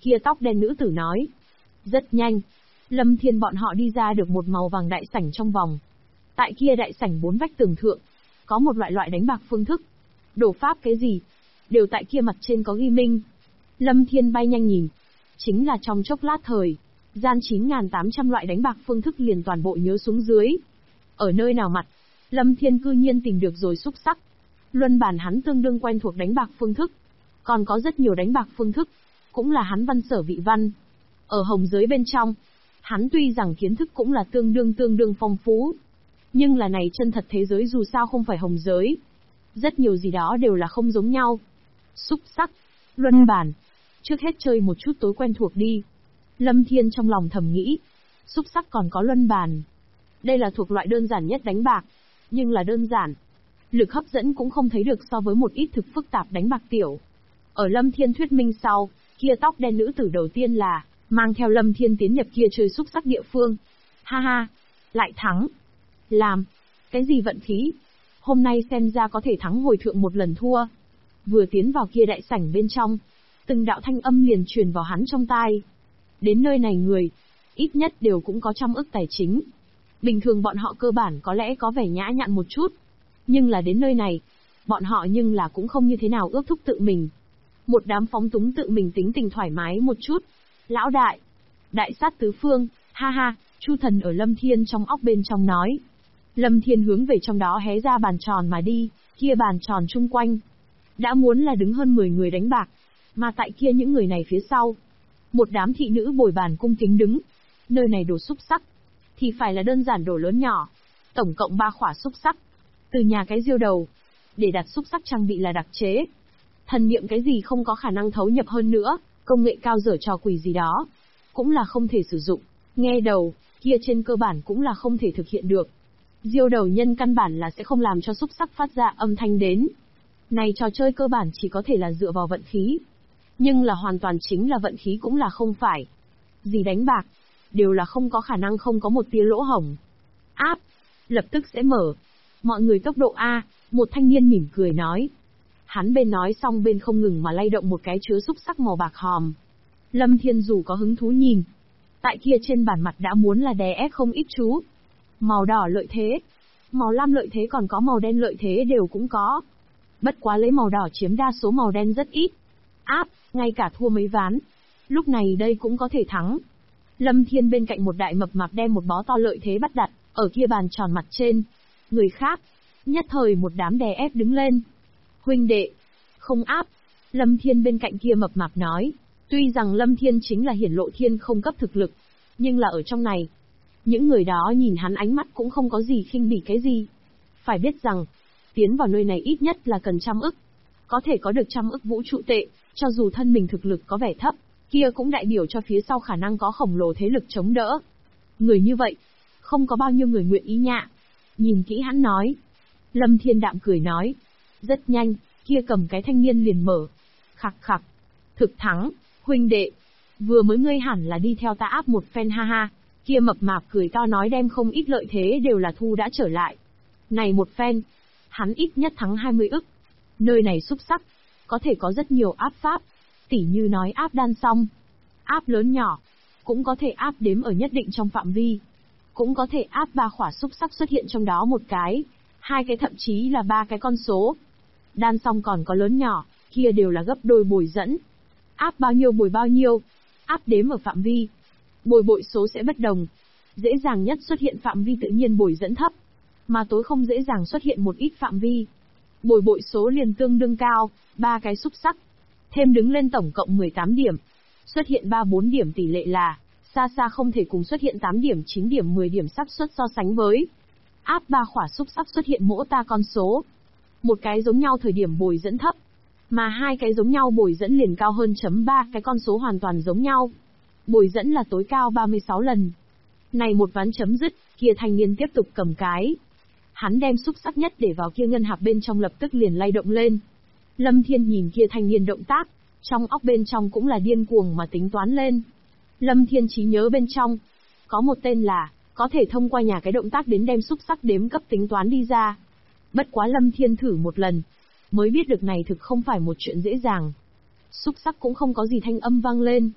Kia tóc đen nữ tử nói. Rất nhanh, Lâm Thiên bọn họ đi ra được một màu vàng đại sảnh trong vòng. Tại kia đại sảnh 4 vách tường thượng, có một loại đánh bạc phương thức. Đồ pháp cái gì? Đều tại kia mặt trên có ghi minh. Lâm Thiên bay nhanh nhìn. Chính là trong chốc lát thời, gian 9.800 loại đánh bạc phương thức liền toàn bộ nhớ xuống dưới. Ở nơi nào mặt, Lâm Thiên cư nhiên tìm được rồi xúc sắc. Luân bản hắn tương đương quen thuộc đánh bạc phương thức. Còn có rất nhiều đánh bạc phương thức, cũng là hắn văn sở vị văn. Ở hồng giới bên trong, hắn tuy rằng kiến thức cũng là tương đương phong phú. Nhưng là này chân thật thế giới dù sao không phải hồng giới. Rất nhiều gì đó đều là không giống nhau. Xúc sắc, luân bản. Trước hết chơi một chút tối quen thuộc đi. Lâm Thiên trong lòng thầm nghĩ. Xúc sắc còn có luân bản. Đây là thuộc loại đơn giản nhất đánh bạc. Nhưng là đơn giản. Lực hấp dẫn cũng không thấy được so với một ít thực phức tạp đánh bạc tiểu. Ở Lâm Thiên thuyết minh sau, kia tóc đen nữ tử đầu tiên là mang theo Lâm Thiên tiến nhập kia chơi xúc sắc địa phương. Ha ha, lại thắng. Làm, cái gì vận khí? Hôm nay xem ra có thể thắng hồi thượng một lần thua. Vừa tiến vào kia đại sảnh bên trong, từng đạo thanh âm liền truyền vào hắn trong tai. Đến nơi này người, ít nhất đều cũng có 100 ức tài chính. Bình thường bọn họ cơ bản có lẽ có vẻ nhã nhặn một chút. Nhưng là đến nơi này, bọn họ nhưng là cũng không như thế nào ước thúc tự mình. Một đám phóng túng tự mình tính tình thoải mái một chút. Lão đại, đại sát tứ phương, ha ha, Chu Thần ở Lâm Thiên trong óc bên trong nói. Lâm Thiên hướng về trong đó hé ra bàn tròn mà đi, kia bàn tròn chung quanh. Đã muốn là đứng hơn 10 người đánh bạc, mà tại kia những người này phía sau. Một đám thị nữ bồi bàn cung kính đứng. Nơi này đổ xúc sắc, thì phải là đơn giản đổ lớn nhỏ. Tổng cộng 3 khỏa xúc sắc. Từ nhà cái diêu đầu, để đặt xúc sắc trang bị là đặc chế. Thần niệm cái gì không có khả năng thấu nhập hơn nữa, công nghệ cao dở trò quỷ gì đó. Cũng là không thể sử dụng. Nghe đầu, kia trên cơ bản cũng là không thể thực hiện được. Diêu đầu nhân căn bản là sẽ không làm cho xúc sắc phát ra âm thanh đến. Này trò chơi cơ bản chỉ có thể là dựa vào vận khí. Nhưng là hoàn toàn chính là vận khí cũng là không phải. Gì đánh bạc, đều là không có khả năng không có một tia lỗ hổng. Áp, lập tức sẽ mở. Mọi người tốc độ A, một thanh niên mỉm cười nói. Hắn bên nói xong bên không ngừng mà lay động một cái chứa xúc sắc màu bạc hòm. Lâm Thiên dù có hứng thú nhìn. Tại kia trên bản mặt đã muốn là đè ép không ít chú. Màu đỏ lợi thế, màu lam lợi thế còn có màu đen lợi thế đều cũng có. Bất quá lấy màu đỏ chiếm đa số, màu đen rất ít. Áp, ngay cả thua mấy ván. Lúc này đây cũng có thể thắng. Lâm Thiên bên cạnh một đại mập mạp đem một bó to lợi thế bắt đặt, ở kia bàn tròn mặt trên. Người khác, nhất thời một đám đè ép đứng lên. Huynh đệ, không áp. Lâm Thiên bên cạnh kia mập mạp nói. Tuy rằng Lâm Thiên chính là hiển lộ thiên không cấp thực lực, nhưng là ở trong này, những người đó nhìn hắn ánh mắt cũng không có gì khinh bỉ cái gì. Phải biết rằng, tiến vào nơi này ít nhất là cần 100 ức. Có thể có được 100 ức vũ trụ tệ, cho dù thân mình thực lực có vẻ thấp, kia cũng đại biểu cho phía sau khả năng có khổng lồ thế lực chống đỡ. Người như vậy, không có bao nhiêu người nguyện ý nhạ. Nhìn kỹ hắn nói. Lâm Thiên đạm cười nói. Rất nhanh, kia cầm cái thanh niên liền mở. Khặc khặc. Thực thắng, huynh đệ. Vừa mới ngươi hẳn là đi theo ta áp một phen ha ha. Kia mập mạp cười to nói đem không ít lợi thế đều là thu đã trở lại. Này một phen, hắn ít nhất thắng 20 ức. Nơi này xúc sắc, có thể có rất nhiều áp pháp. Tỉ như nói áp đan xong, áp lớn nhỏ, cũng có thể áp đếm ở nhất định trong phạm vi. Cũng có thể áp 3 khỏa xúc sắc xuất hiện trong đó một cái, 2 cái thậm chí là 3 cái con số. Đan xong còn có lớn nhỏ, kia đều là gấp đôi bồi dẫn. Áp bao nhiêu bồi bao nhiêu, áp đếm ở phạm vi. Bồi số sẽ bất đồng. Dễ dàng nhất xuất hiện phạm vi tự nhiên bồi dẫn thấp, mà tối không dễ dàng xuất hiện một ít phạm vi. Bồi số liền tương đương cao, 3 cái xúc sắc. Thêm đứng lên tổng cộng 18 điểm. Xuất hiện 3-4 điểm tỷ lệ là, xa xa không thể cùng xuất hiện 8 điểm 9 điểm 10 điểm xác suất so sánh với. Áp 3 khỏa xúc sắc xuất hiện mỗi ta con số. Một cái giống nhau thời điểm bồi dẫn thấp, mà 2 cái giống nhau bồi dẫn liền cao hơn chấm 3 cái con số hoàn toàn giống nhau. Bồi dẫn là tối cao 36 lần. Này một ván chấm dứt, kia thanh niên tiếp tục cầm cái. Hắn đem xúc sắc nhất để vào kia ngân hạp bên trong lập tức liền lay động lên. Lâm Thiên nhìn kia thanh niên động tác, trong óc bên trong cũng là điên cuồng mà tính toán lên. Lâm Thiên trí nhớ bên trong, có một tên là, có thể thông qua nhà cái động tác đến đem xúc sắc đếm cấp tính toán đi ra. Bất quá Lâm Thiên thử một lần, mới biết được này thực không phải một chuyện dễ dàng. Xúc sắc cũng không có gì thanh âm vang lên,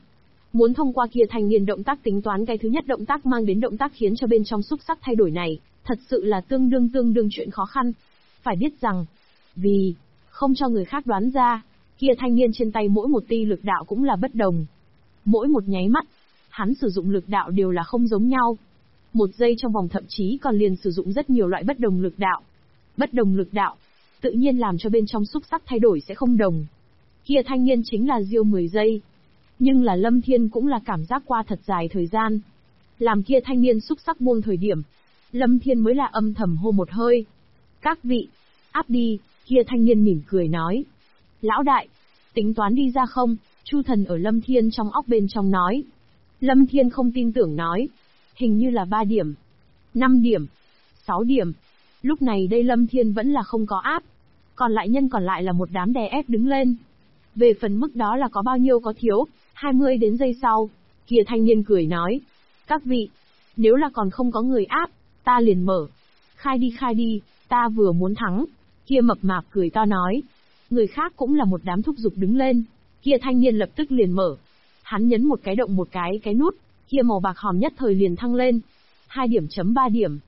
Muốn thông qua kia thanh niên động tác tính toán cái thứ nhất động tác mang đến động tác khiến cho bên trong xúc sắc thay đổi này, thật sự là tương đương chuyện khó khăn. Phải biết rằng, vì không cho người khác đoán ra, kia thanh niên trên tay mỗi một tia lực đạo cũng là bất đồng. Mỗi một nháy mắt, hắn sử dụng lực đạo đều là không giống nhau. Một giây trong vòng thậm chí còn liền sử dụng rất nhiều loại bất đồng lực đạo. Bất đồng lực đạo, tự nhiên làm cho bên trong xúc sắc thay đổi sẽ không đồng. Kia thanh niên chính là diêu 10 giây. Nhưng là Lâm Thiên cũng là cảm giác qua thật dài thời gian. Làm kia thanh niên xúc sắc buông thời điểm, Lâm Thiên mới là âm thầm hô một hơi. Các vị, áp đi, kia thanh niên mỉm cười nói. Lão đại, tính toán đi ra không? Chu Thần ở Lâm Thiên trong óc bên trong nói. Lâm Thiên không tin tưởng nói. Hình như là 3 điểm, 5 điểm, 6 điểm. Lúc này đây Lâm Thiên vẫn là không có áp. Còn lại là một đám đè ép đứng lên. Về phần mức đó là có bao nhiêu có thiếu, 20 đến giây sau. Kia thanh niên cười nói. Các vị, nếu là còn không có người áp, ta liền mở. Khai đi, ta vừa muốn thắng. Kia mập mạp cười to nói. Người khác cũng là một đám thúc giục đứng lên. Kia thanh niên lập tức liền mở. Hắn nhấn một cái động một cái nút. Kia màu bạc hòm nhất thời liền thăng lên. 2 điểm chấm 3 điểm.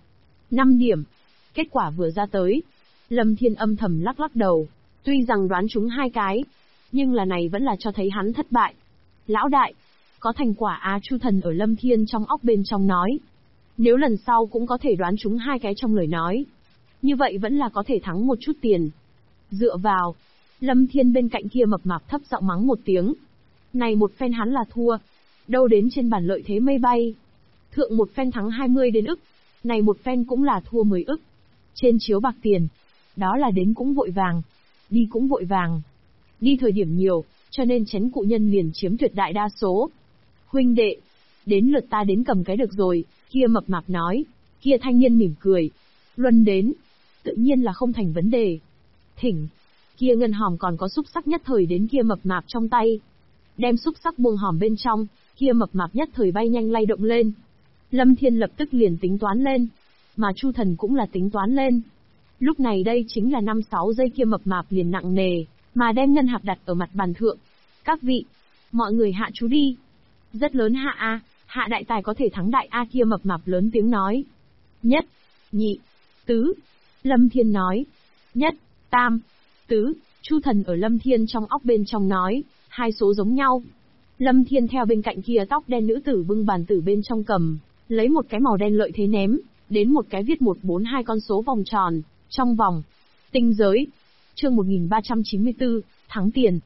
5 điểm. Kết quả vừa ra tới. Lâm Thiên âm thầm lắc đầu. Tuy rằng đoán trúng 2 cái. Nhưng là này vẫn là cho thấy hắn thất bại. Lão đại, có thành quả á, Chu Thần ở Lâm Thiên trong óc bên trong nói. Nếu lần sau cũng có thể đoán trúng 2 cái trong lời nói. Như vậy vẫn là có thể thắng một chút tiền. Dựa vào. Lâm Thiên bên cạnh kia mập mạp thấp giọng mắng một tiếng. Này một phen hắn là thua. Đâu đến trên bàn lợi thế mây bay. Thượng một phen thắng 20 đến ức. Này một phen cũng là thua 10 ức. Trên chiếu bạc tiền. Đó là đến cũng vội vàng. Đi cũng vội vàng. Đi thời điểm nhiều, cho nên chén cụ nhân liền chiếm tuyệt đại đa số. Huynh đệ, đến lượt ta đến cầm cái được rồi, kia mập mạp nói. Kia thanh niên mỉm cười. Luân đến. Tự nhiên là không thành vấn đề. Thỉnh. Kia ngân hòm còn có xúc sắc nhất thời đến kia mập mạp trong tay. Đem xúc sắc buông hòm bên trong, kia mập mạp nhất thời bay nhanh lay động lên. Lâm Thiên lập tức liền tính toán lên. Mà Chu Thần cũng là tính toán lên. Lúc này đây chính là 5-6 giây kia mập mạp liền nặng nề, mà đem ngân hạp đặt ở mặt bàn thượng. Các vị, mọi người hạ chú đi. Rất lớn hạ A, hạ đại tài có thể thắng đại A, kia mập mạp lớn tiếng nói. Nhất, nhị, tứ. Lâm Thiên nói. Nhất, tam, tứ. Chu Thần ở Lâm Thiên trong óc bên trong nói. 2 số giống nhau. Lâm Thiên theo bên cạnh kia tóc đen nữ tử bưng bàn tử bên trong cầm, lấy một cái màu đen lợi thế ném, đến một cái viết 142 con số vòng tròn, trong vòng. Tinh giới. Chương 1394, thắng tiền.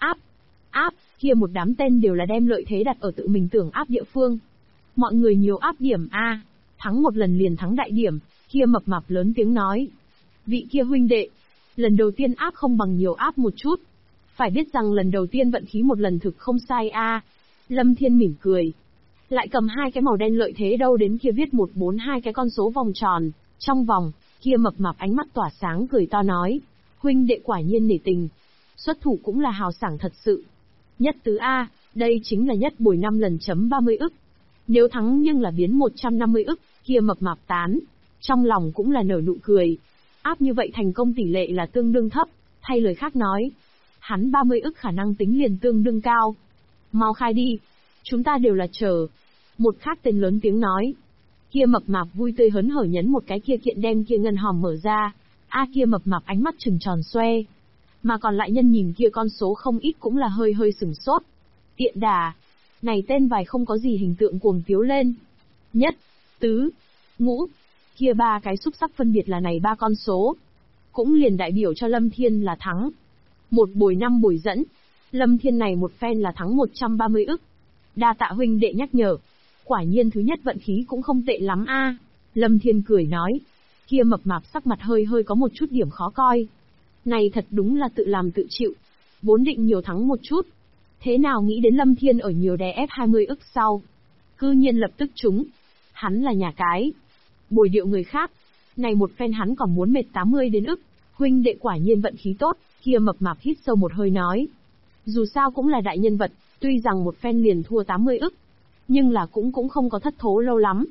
Áp, kia một đám tên đều là đem lợi thế đặt ở tự mình tưởng áp địa phương. Mọi người nhiều áp điểm A, thắng một lần liền thắng đại điểm, kia mập mạp lớn tiếng nói. Vị kia huynh đệ, lần đầu tiên áp không bằng nhiều áp một chút. Phải biết rằng lần đầu tiên vận khí một lần thực không sai A. Lâm Thiên mỉm cười. Lại cầm 2 cái màu đen lợi thế đâu đến kia viết 142 cái con số vòng tròn, trong vòng, kia mập mạp ánh mắt tỏa sáng cười to nói. Huynh đệ quả nhiên nể tình. Xuất thủ cũng là hào sảng thật sự. Nhất tứ A, đây chính là nhất bồi 5 lần chấm 30 ức. Nếu thắng nhưng là biến 150 ức, kia mập mạp tán. Trong lòng cũng là nở nụ cười. Áp như vậy thành công tỷ lệ là tương đương thấp, thay lời khác nói. Hắn 30 ức khả năng tính liền tương đương cao. Mau khai đi. Chúng ta đều là chờ. Một khác tên lớn tiếng nói. Kia mập mạp vui tươi hớn hở nhấn một cái kia kiện đem kia ngân hòm mở ra. Kia mập mạp ánh mắt trừng tròn xoe. Mà còn lại nhân nhìn kia con số không ít cũng là hơi sửng sốt. Tiện đà. Này tên vài không có gì hình tượng cuồng tiếu lên. Nhất, tứ, ngũ. Kia 3 cái xúc sắc phân biệt là này 3 con số. Cũng liền đại biểu cho Lâm Thiên là thắng. 1 bồi 5 bồi dẫn. Lâm Thiên này một phen là thắng 130 ức. Đa tạ huynh đệ nhắc nhở. Quả nhiên thứ nhất vận khí cũng không tệ lắm A. Lâm Thiên cười nói. Kia mập mạp sắc mặt hơi có một chút điểm khó coi. Này thật đúng là tự làm tự chịu. Vốn định nhiều thắng một chút. Thế nào nghĩ đến Lâm Thiên ở nhiều đè ép 20 ức sau. Cư nhiên lập tức trúng. Hắn là nhà cái. Bồi điệu người khác. Này một phen hắn còn muốn mệt 80 đến ức. Huynh đệ quả nhiên vận khí tốt. Kia mập mạp hít sâu một hơi nói. Dù sao cũng là đại nhân vật. Tuy rằng một phen liền thua 80 ức. Nhưng là cũng không có thất thố lâu lắm.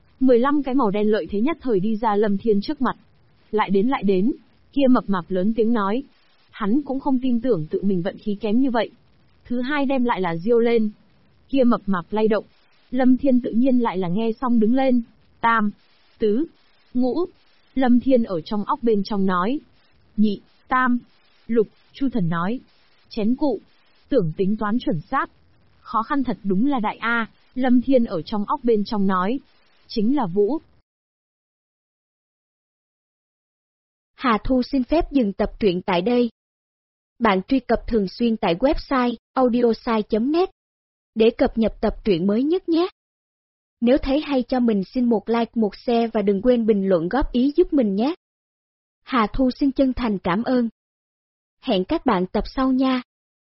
15 cái màu đen lợi thế nhất thời đi ra Lâm Thiên trước mặt. Lại đến. Kia mập mạp lớn tiếng nói. Hắn cũng không tin tưởng tự mình vận khí kém như vậy. Thứ hai đem lại là diêu lên. kia mập mạp lay động. Lâm Thiên tự nhiên lại là nghe xong đứng lên. Tam, tứ, ngũ. Lâm Thiên ở trong óc bên trong nói. Nhị, tam, lục, Chu Thần nói. Chén cụ. Tưởng tính toán chuẩn xác. Khó khăn thật đúng là đại A, Lâm Thiên ở trong óc bên trong nói. Chính là Vũ. Hà Thu xin phép dừng tập truyện tại đây. Bạn truy cập thường xuyên tại website audiosai.net để cập nhật tập truyện mới nhất nhé. Nếu thấy hay cho mình xin một like, một share và đừng quên bình luận góp ý giúp mình nhé. Hà Thu xin chân thành cảm ơn. Hẹn các bạn tập sau nha.